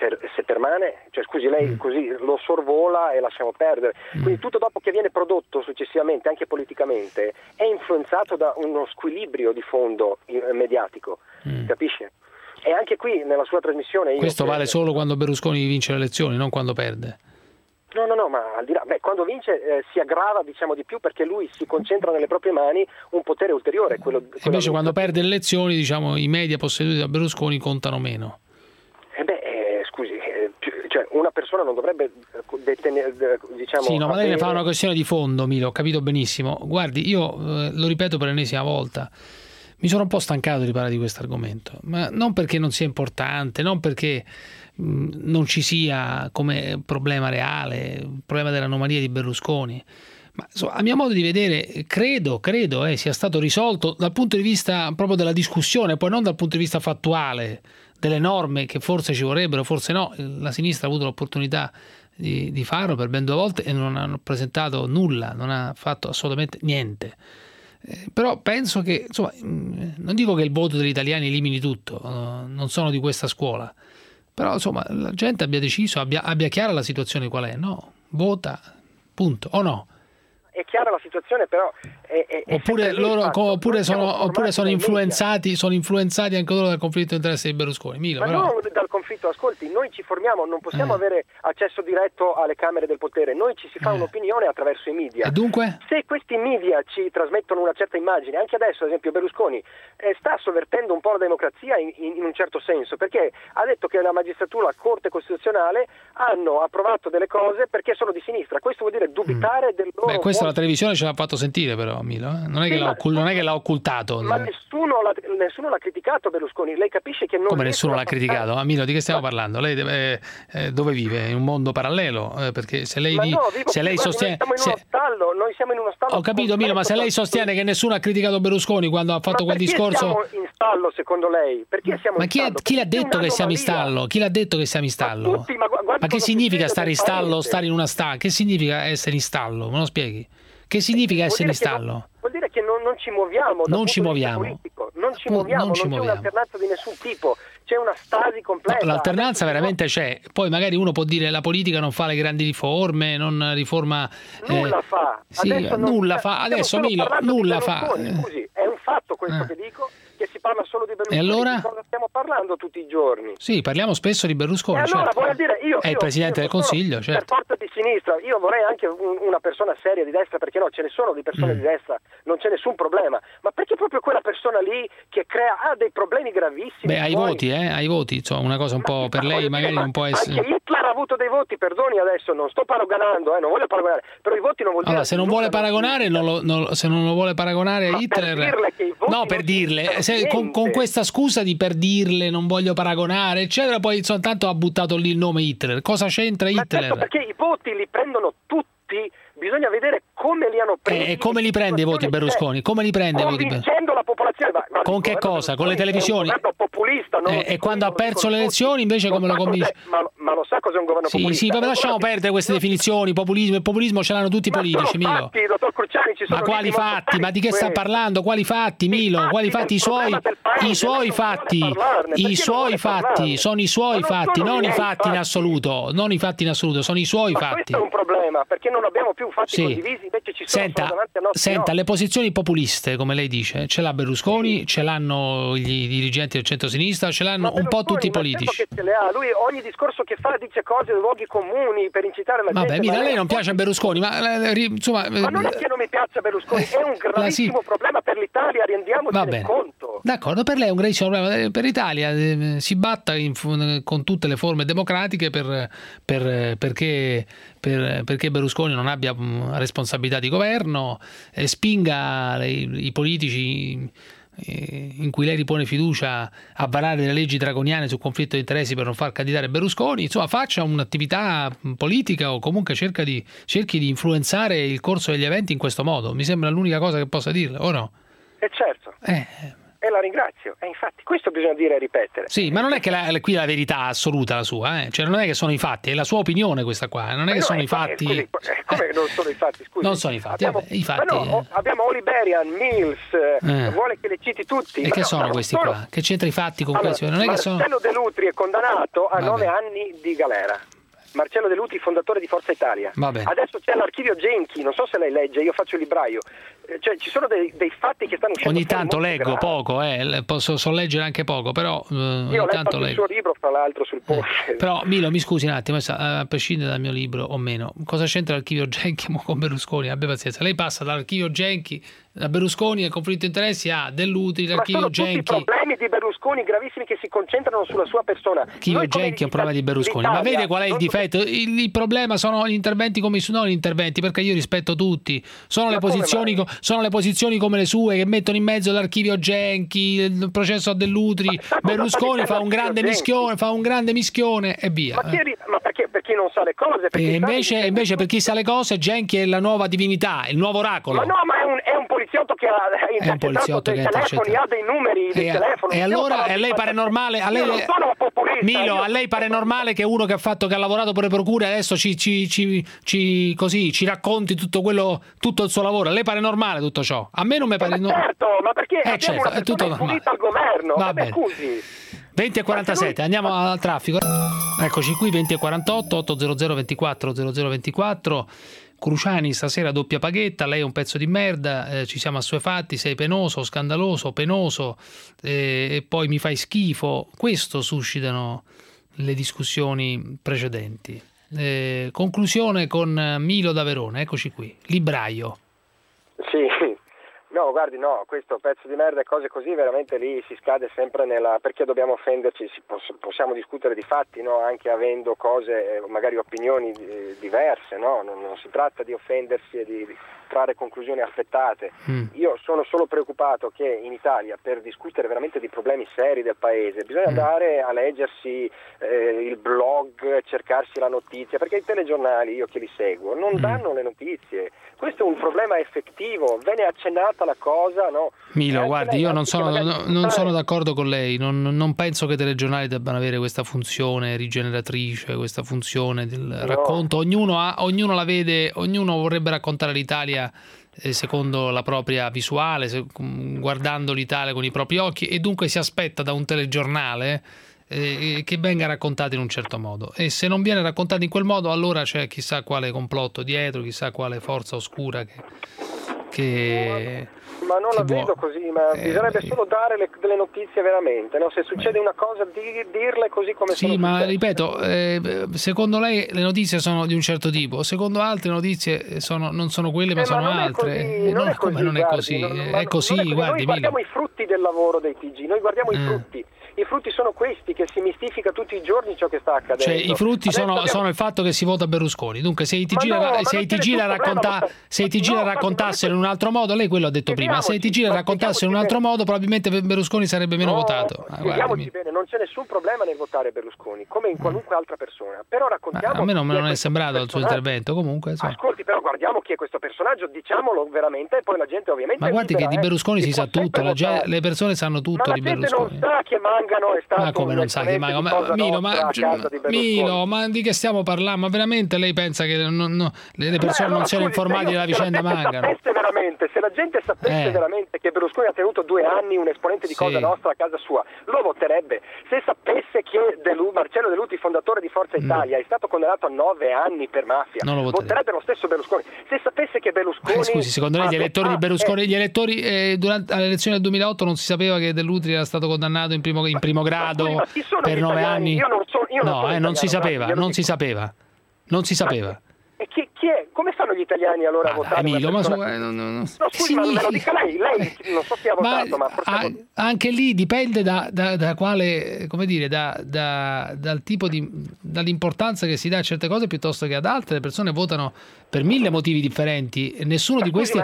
se permane, cioè scusi, lei così lo sorvola e lasciamo perdere. Quindi tutto dopo che viene prodotto successivamente, anche politicamente, è influenzato da uno squilibrio di fondo mediatico, capisce? E anche qui nella sua trasmissione... Questo vale solo quando Berlusconi vince le elezioni, non quando perde. No, ma al di là, quando vince si aggrava, diciamo, di più, perché lui si concentra nelle proprie mani un potere ulteriore. Invece quando perde le elezioni, diciamo, i media posseduti da Berlusconi contano meno. Scusi, cioè una persona non dovrebbe detenere, diciamo... Sì, no, ma lei ne fa una questione di fondo, Milo, ho capito benissimo. Guardi, io lo ripeto per l'ennesima volta, mi sono un po' stancato di parlare di questo argomento, ma non perché non sia importante, non perché non ci sia come problema reale, il problema dell'anomalia di Berlusconi, ma insomma, a mio modo di vedere credo sia stato risolto dal punto di vista proprio della discussione, poi non dal punto di vista fattuale, delle norme che forse ci vorrebbero, forse no. La sinistra ha avuto l'opportunità di farlo per ben 2 volte e non hanno presentato nulla, non ha fatto assolutamente niente. Però penso che, insomma, non dico che il voto degli italiani elimini tutto, non sono di questa scuola, però insomma la gente abbia deciso, abbia chiara la situazione qual è, no? Vota, punto, o no? È chiara la situazione, però oppure sono influenzati anche loro dal conflitto di interesse di Berlusconi. Ma non dal conflitto, ascolti, noi ci formiamo, non possiamo avere accesso diretto alle camere del potere, noi ci si fa un'opinione attraverso i media. E dunque? Se questi media ci trasmettono una certa immagine, anche adesso ad esempio Berlusconi sta sovvertendo un po' la democrazia in un certo senso, perché ha detto che la magistratura, la Corte Costituzionale hanno approvato delle cose perché sono di sinistra. Questo vuol dire dubitare del loro... Questo la televisione ce l'ha fatto sentire però, Milo, non è che l'ha occultato. Ma nessuno l'ha criticato Berlusconi, lei capisce che non... Come nessuno l'ha criticato? Milo, di che stiamo parlando? Lei dove vive? In un mondo parallelo? Perché se lei sostiene... Noi siamo in uno stallo... Ho capito, Milo, ma se lei sostiene che nessuno ha criticato Berlusconi quando ha fatto quel discorso... siamo in stallo secondo lei? Perché siamo in stallo? Chi l'ha detto che siamo in stallo? Chi l'ha detto che siamo in stallo? Ma che significa stare in stallo, stare in una stalla? Che significa essere in stallo? Me lo spieghi? Che significa essere in stallo? Vuol dire che non ci muoviamo. Non ci muoviamo. Non c'è un'alternanza di nessun tipo. C'è una stasi completa. No, l'alternanza veramente c'è. Poi magari uno può dire la politica non fa le grandi riforme, non riforma... Nulla fa. Nulla fa. Adesso Milo, nulla fa. Scusi, è un fatto questo che dico, che si parla solo di Berlusconi. E allora? Di cosa stiamo parlando tutti i giorni? Sì, parliamo spesso di Berlusconi. E allora, certo. voglio dire, è il Presidente del Consiglio, certo. Per forza di sinistra, io vorrei anche una persona seria di destra, perché no, ce ne sono di persone di destra, non c'è nessun problema, ma perché proprio quella persona lì che ha dei problemi gravissimi? Beh, ai voti, insomma, una cosa un po' per lei magari non può essere... Anche Hitler ha avuto dei voti, perdoni adesso, non sto paragonando, non voglio paragonare, però i voti non vuol dire... Allora, se non vuole paragonare, se non lo vuole paragonare a Hitler... Per dirle, con questa scusa di per dirle non voglio paragonare, eccetera, poi tanto ha buttato lì il nome Hitler. Cosa c'entra Hitler? Certo, perché i voti li prendono tutti, bisogna vedere come li hanno presi. E come li prende i voti Berlusconi? Come li prende i voti Berlusconi? Convincendo la popolazione. Con che cosa? Con le televisioni? È un governo populista. E quando ha perso le elezioni invece come lo convince? Ma lo sa cos'è un governo populista? Sì, vabbè, lasciamo perdere queste definizioni, populismo e populismo ce l'hanno tutti i politici, Milo. Fatti, dottor Cruciani, ci sono ma quali fatti? Ma di che sta parlando? Quali fatti, Milo? Quali fatti? I suoi fatti. I suoi fatti, sono i suoi fatti, non i fatti in assoluto, sono i suoi fatti. Questo è un problema, perché non abbiamo più fatti condivisi, invece ci sono davanti a nostri le posizioni populiste, come lei dice, ce l'ha Berlusconi, ce l'hanno i dirigenti del centro-sinistra, ce l'hanno un po' tutti i politici. Che ce le ha. Lui ogni discorso che fa dice cose, luoghi comuni per incitare la gente. Vabbè, mira, a lei non piace Berlusconi, insomma... Ma non è che non mi piaccia Berlusconi, è un gravissimo problema per l'Italia, rendiamoci conto. D'accordo, per lei è un gravissimo problema. Per l'Italia si batta con tutte le forme democratiche perché Berlusconi non abbia responsabilità di governo, spinga i politici in cui lei ripone fiducia a varare delle leggi draconiane sul conflitto di interessi per non far candidare Berlusconi, insomma faccia un'attività politica o comunque cerchi di influenzare il corso degli eventi in questo modo. Mi sembra l'unica cosa che possa dirle, o no? Certo. E la ringrazio. E infatti questo bisogna dire e ripetere. Sì, ma non è che qui la verità assoluta la sua, Cioè non è che sono i fatti, è la sua opinione questa qua, non è che sono i fatti. Scusi, come non sono i fatti? Scusi. Non sono i fatti, i fatti. Abbiamo Oliverian, Mills, vuole che le citi tutti. E che sono questi qua? Che c'entra i fatti con questo? Non è che sono... Marcello De Lutri è condannato a 9 anni di galera. Marcello De Lutri, fondatore di Forza Italia. Adesso c'è l'archivio Genchi, non so se lei legge, io faccio il libraio. Cioè ci sono dei fatti che stanno uscendo. Ogni tanto leggo poco, so leggere anche poco, però io ho letto il suo libro, fra l'altro, sul Porsche. Però Milo, mi scusi un attimo, a prescindere dal mio libro o meno, cosa c'entra l'archivio Genchi con Berlusconi? Abbia pazienza, lei passa dall'archivio Genchi da Berlusconi al conflitto di interessi a De Lutri, l'archivio Genchi. Ma sono tutti problemi di Berlusconi gravissimi che si concentrano sulla sua persona. L'archivio Genchi è un problema di Berlusconi, ma vede qual è il difetto? Il problema sono gli interventi come non gli interventi, perché io rispetto tutti, sono le posizioni come le sue che mettono in mezzo l'archivio Genchi, il processo a De Lutri, Berlusconi fa un grande mischione e via. Ma perché non sa le cose? E invece per chi sa le cose Genchi è la nuova divinità, il nuovo oracolo. Ma no, ma è un poliziotto che ha intercettato dei telefoni, ha dei numeri di telefono. E allora a lei pare normale? A lei, Milo, a lei pare normale che uno che ha lavorato per le procure adesso ci racconti tutto il suo lavoro? A lei pare normale tutto ciò? A me non mi pare normale. Certo, ma perché abbiamo una persona impunita al governo? Vabbè. Scusi. 20:47, andiamo al traffico. Eccoci qui, 20:48, 800 24 0024. Cruciani stasera doppia paghetta, lei è un pezzo di merda, ci siamo assuefatti, sei penoso, scandaloso, penoso, e poi mi fai schifo. Questo suscitano le discussioni precedenti. Conclusione con Milo da Verona, eccoci qui, libraio. Sì, no, guardi, no, questo pezzo di merda e cose così, veramente lì si scade sempre perché dobbiamo offenderci, possiamo discutere di fatti, no? Anche avendo cose, magari opinioni diverse, no? Non si tratta di offendersi e di trarre conclusioni affrettate. Io sono solo preoccupato che in Italia, per discutere veramente di problemi seri del paese, bisogna andare a leggersi il blog, cercarsi la notizia, perché i telegiornali, io che li seguo, non danno le notizie. Questo è un problema effettivo, ve ne è accennata la cosa, no? Milo, guardi, io non sono d'accordo con lei, non penso che i telegiornali debbano avere questa funzione rigeneratrice, questa funzione del racconto. Ognuno la vede, ognuno vorrebbe raccontare l'Italia secondo la propria visuale, guardando l'Italia con i propri occhi, e dunque si aspetta da un telegiornale che venga raccontato in un certo modo, e se non viene raccontato in quel modo allora c'è chissà quale complotto dietro, chissà quale forza oscura che ma non la vedo così, ma bisognerebbe solo dare delle notizie veramente, no? Se succede una cosa dirle così come sono. Sì, ma ripeto, secondo lei le notizie sono di un certo tipo, secondo altre notizie non sono quelle ma sono altre. Non è così. È così, guardi. Noi guardiamo i frutti del lavoro dei TG, noi guardiamo i frutti. I frutti sono questi, che si mistifica tutti i giorni ciò che sta accadendo. Cioè, i frutti sono il fatto che si vota Berlusconi. Dunque, se i TG la raccontassero in un altro modo, lei quello ha detto prima, se i TG la raccontassero in un altro modo, probabilmente Berlusconi sarebbe meno votato. Spiegamoci bene, non c'è nessun problema nel votare Berlusconi, come in qualunque altra persona. Però raccontiamo. A me non è sembrato il suo intervento, comunque. Ascolti, però guardiamo chi è questo personaggio, diciamolo veramente, e poi la gente ovviamente. Ma guardi che di Berlusconi si sa tutto, le persone sanno tutto di Berlusconi. Ma la gente non sa che Mangano è stato. Ma come non sa che Mangano? Milo, ma di che stiamo parlando? Ma veramente lei pensa che le persone non siano informate della vicenda Mangano? Se la gente sapesse veramente che Berlusconi ha tenuto 2 anni un esponente di Cosa Nostra a casa sua, lo voterebbe. Se sapesse che Marcello De Lutri, fondatore di Forza Italia, è stato condannato a 9 anni per mafia, voterebbe lo stesso Berlusconi. Se sapesse che Berlusconi... Scusi, secondo lei gli elettori di Berlusconi, durante le elezioni del 2008 non si sapeva che De Lutri era stato condannato in primo grado per 9 anni? Non si sapeva. E chi è? Come fanno gli italiani allora a votare? Emilio, ma scusi, ma me lo dica lei non so chi ha votato, ma forse anche lì dipende da quale, come dire, dal tipo dall'importanza che si dà a certe cose piuttosto che ad altre. Le persone votano per 1000 motivi differenti, nessuno di questi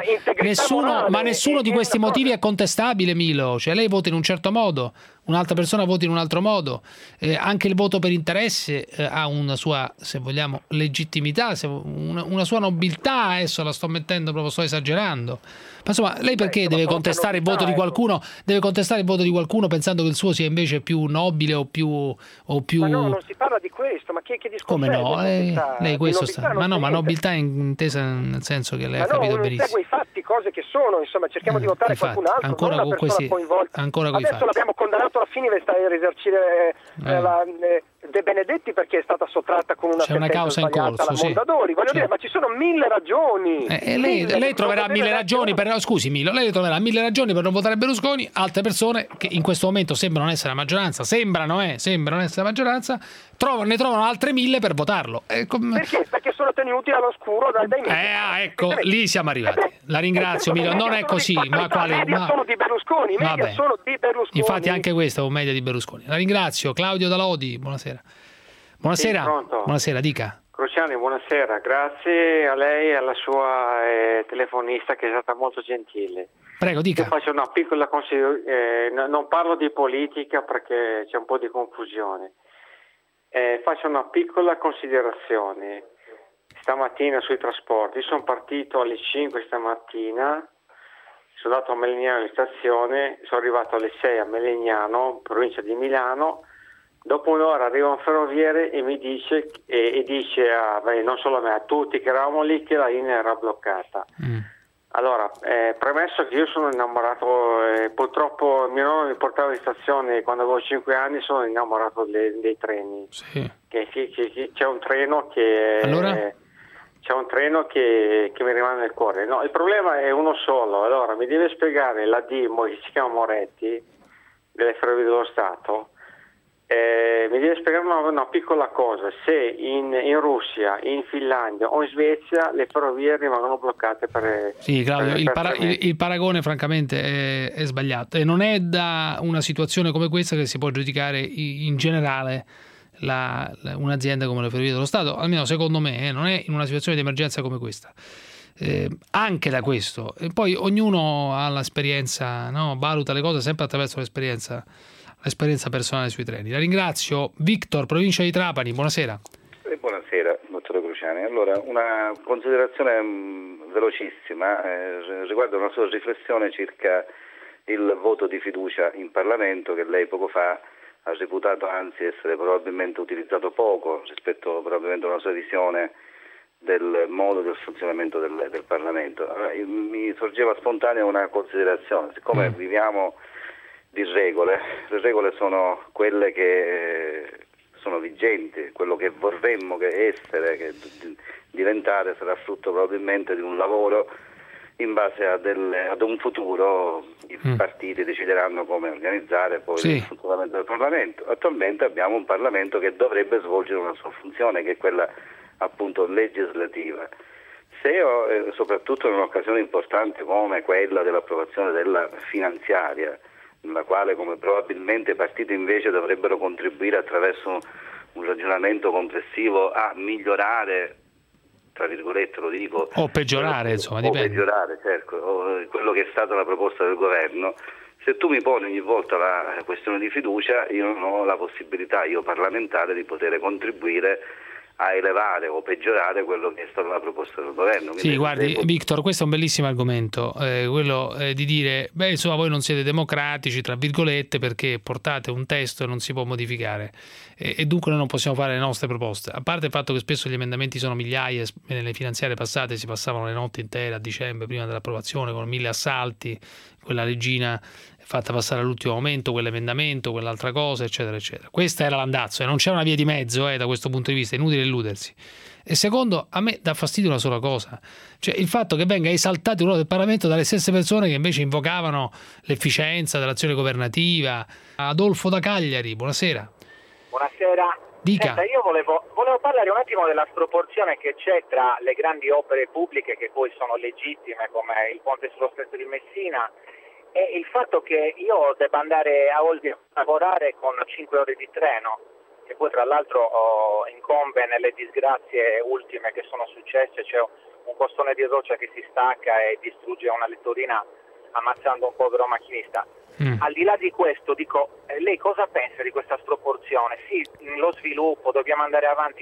motivi è contestabile, Milo. Cioè, lei vota in un certo modo, un'altra persona vota in un altro modo, anche il voto per interesse ha una sua, se vogliamo, legittimità, un una sua nobiltà, adesso la sto mettendo proprio, sto esagerando. Ma insomma, lei perché deve contestare il voto di qualcuno? Deve contestare il voto di qualcuno pensando che il suo sia invece più nobile o più... Ma no, non si parla di questo, ma chi discorso? Come no? Lei questo sta... Ma no, ma nobiltà intesa nel senso che lei ha capito benissimo. Segue i fatti, cose che sono, insomma, cerchiamo di votare qualcun altro, ancora non una con persona coinvolta. Ancora adesso l'abbiamo condannato alla fine per stare a risarcire De Benedetti perché è stata sottratta con una sentenza causa in corso, alla Mondadori. Voglio dire, ma ci sono 1000 ragioni. Lei troverà 1000 ragioni per... Scusi Milo, lei troverà 1000 ragioni per non votare Berlusconi. Altre persone che in questo momento sembrano essere la maggioranza, sembrano essere la maggioranza, ne trovano altre 1000 per votarlo. Perché? Perché sono tenuti all'oscuro dai media. Ecco, lì siamo arrivati. La ringrazio Milo, non è così. Ma quale? Sono di Berlusconi, i media sono di Berlusconi. Infatti anche questa è un media di Berlusconi. La ringrazio. Claudio da Lodi, buonasera. Buonasera. Sì, buonasera, dica. Cruciani, buonasera. Grazie a lei e alla sua telefonista che è stata molto gentile. Prego, dica. Io faccio una piccola considerazione, non parlo di politica perché c'è un po' di confusione. Faccio una piccola considerazione. Stamattina sui trasporti, sono partito alle 5 stamattina, sono andato a Melegnano in stazione, sono arrivato alle 6 a Melegnano, provincia di Milano. Dopo un'ora arriva un ferroviere e mi dice, non solo a me, a tutti che eravamo lì, che la linea era bloccata. Allora, premesso che io sono innamorato, purtroppo mio nonno mi portava in stazione quando avevo 5 anni, sono innamorato dei treni. Sì. C'è un treno che... Allora? C'è un treno che mi rimane nel cuore. No, il problema è uno solo. Allora, mi deve spiegare la DIMO, che si chiama Moretti, delle Ferrovie dello Stato, mi deve spiegare una piccola cosa: se in Russia, in Finlandia o in Svezia le ferrovie rimangono bloccate per... Sì, Claudio, il paragone francamente è sbagliato e non è da una situazione come questa che si può giudicare in generale un'azienda come le Ferrovie dello Stato, almeno secondo me, non è in una situazione di emergenza come questa. Anche da questo, e poi ognuno ha l'esperienza, no? Valuta le cose sempre attraverso l'esperienza personale sui treni. La ringrazio. Victor, provincia di Trapani, buonasera. Buonasera, dottore Cruciani. Allora, una considerazione velocissima riguarda una sua riflessione circa il voto di fiducia in Parlamento, che lei poco fa ha reputato anzi essere probabilmente utilizzato poco rispetto probabilmente a una sua visione del modo del funzionamento del Parlamento. Allora, mi sorgeva spontanea una considerazione: siccome viviamo di regole, le regole sono quelle che sono vigenti, quello che vorremmo che diventare sarà frutto probabilmente di un lavoro in base ad un futuro. I partiti decideranno come organizzare poi il funzionamento del Parlamento. Attualmente abbiamo un Parlamento che dovrebbe svolgere una sua funzione, che è quella appunto legislativa. Se soprattutto in un'occasione importante come quella dell'approvazione della finanziaria, nella quale come probabilmente i partiti invece dovrebbero contribuire attraverso un ragionamento complessivo a migliorare, tra virgolette lo dico, o peggiorare, insomma, dipende. O peggiorare, certo, quello che è stata la proposta del governo. Se tu mi poni ogni volta la questione di fiducia, io non ho la possibilità, io parlamentare, di poter contribuire a elevare o peggiorare quello che è stata la proposta del governo. Sì, guardi, Victor, questo è un bellissimo argomento, quello di dire, insomma, voi non siete democratici, tra virgolette, perché portate un testo e non si può modificare e dunque noi non possiamo fare le nostre proposte. A parte il fatto che spesso gli emendamenti sono migliaia, nelle finanziarie passate si passavano le notti intere a dicembre prima dell'approvazione con 1000 assalti, quella regina fatta passare all'ultimo momento, quell'emendamento, quell'altra cosa, eccetera, eccetera. Questa era l'andazzo e non c'è una via di mezzo da questo punto di vista, è inutile illudersi. E secondo, a me dà fastidio una sola cosa, cioè il fatto che venga esaltato il ruolo del Parlamento dalle stesse persone che invece invocavano l'efficienza dell'azione governativa. Adolfo da Cagliari, buonasera. Buonasera. Dica. Senta, io volevo parlare un attimo della sproporzione che c'è tra le grandi opere pubbliche, che poi sono legittime, come il ponte sullo Stretto di Messina, e il fatto che io debba andare a Olbia a lavorare con 5 ore di treno, che poi tra l'altro incombe nelle disgrazie ultime che sono successe. C'è un costone di roccia che si stacca e distrugge una lettorina ammazzando un povero macchinista. Al di là di questo, dico, lei cosa pensa di questa sproporzione? Sì, lo sviluppo, dobbiamo andare avanti,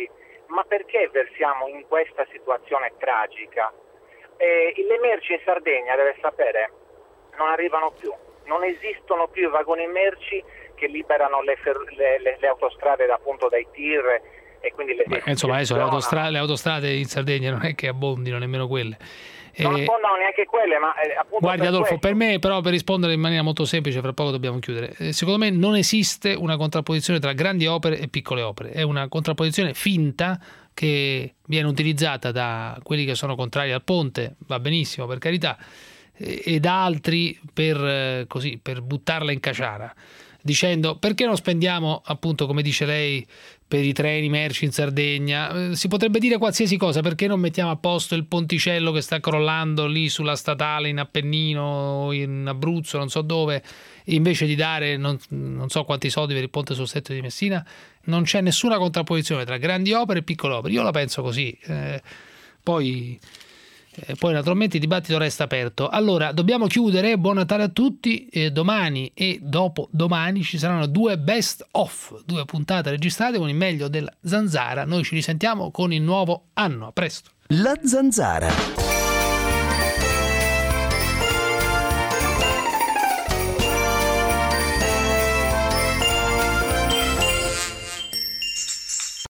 ma perché versiamo in questa situazione tragica? Le merci in Sardegna, deve sapere, non arrivano più, non esistono più i vagoni merci che liberano le autostrade appunto dai tir e quindi insomma adesso le autostrade in Sardegna non è che abbondino nemmeno quelle. Non abbondano neanche quelle, ma appunto. Guardi Adolfo, per me però, per rispondere in maniera molto semplice, fra poco dobbiamo chiudere, secondo me non esiste una contrapposizione tra grandi opere e piccole opere, è una contrapposizione finta che viene utilizzata da quelli che sono contrari al ponte, va benissimo per carità, e da altri per buttarla in caciara, dicendo perché non spendiamo, appunto come dice lei, per i treni merci in Sardegna. Si potrebbe dire qualsiasi cosa, perché non mettiamo a posto il ponticello che sta crollando lì sulla statale in Appennino, in Abruzzo, non so dove, invece di dare non so quanti soldi per il ponte sul Stretto di Messina. Non c'è nessuna contrapposizione tra grandi opere e piccole opere, io la penso così. Poi naturalmente il dibattito resta aperto. Allora dobbiamo chiudere, buon Natale a tutti. Domani e dopodomani ci saranno 2 best of, 2 puntate registrate con il meglio della Zanzara. Noi ci risentiamo con il nuovo anno, a presto. La Zanzara.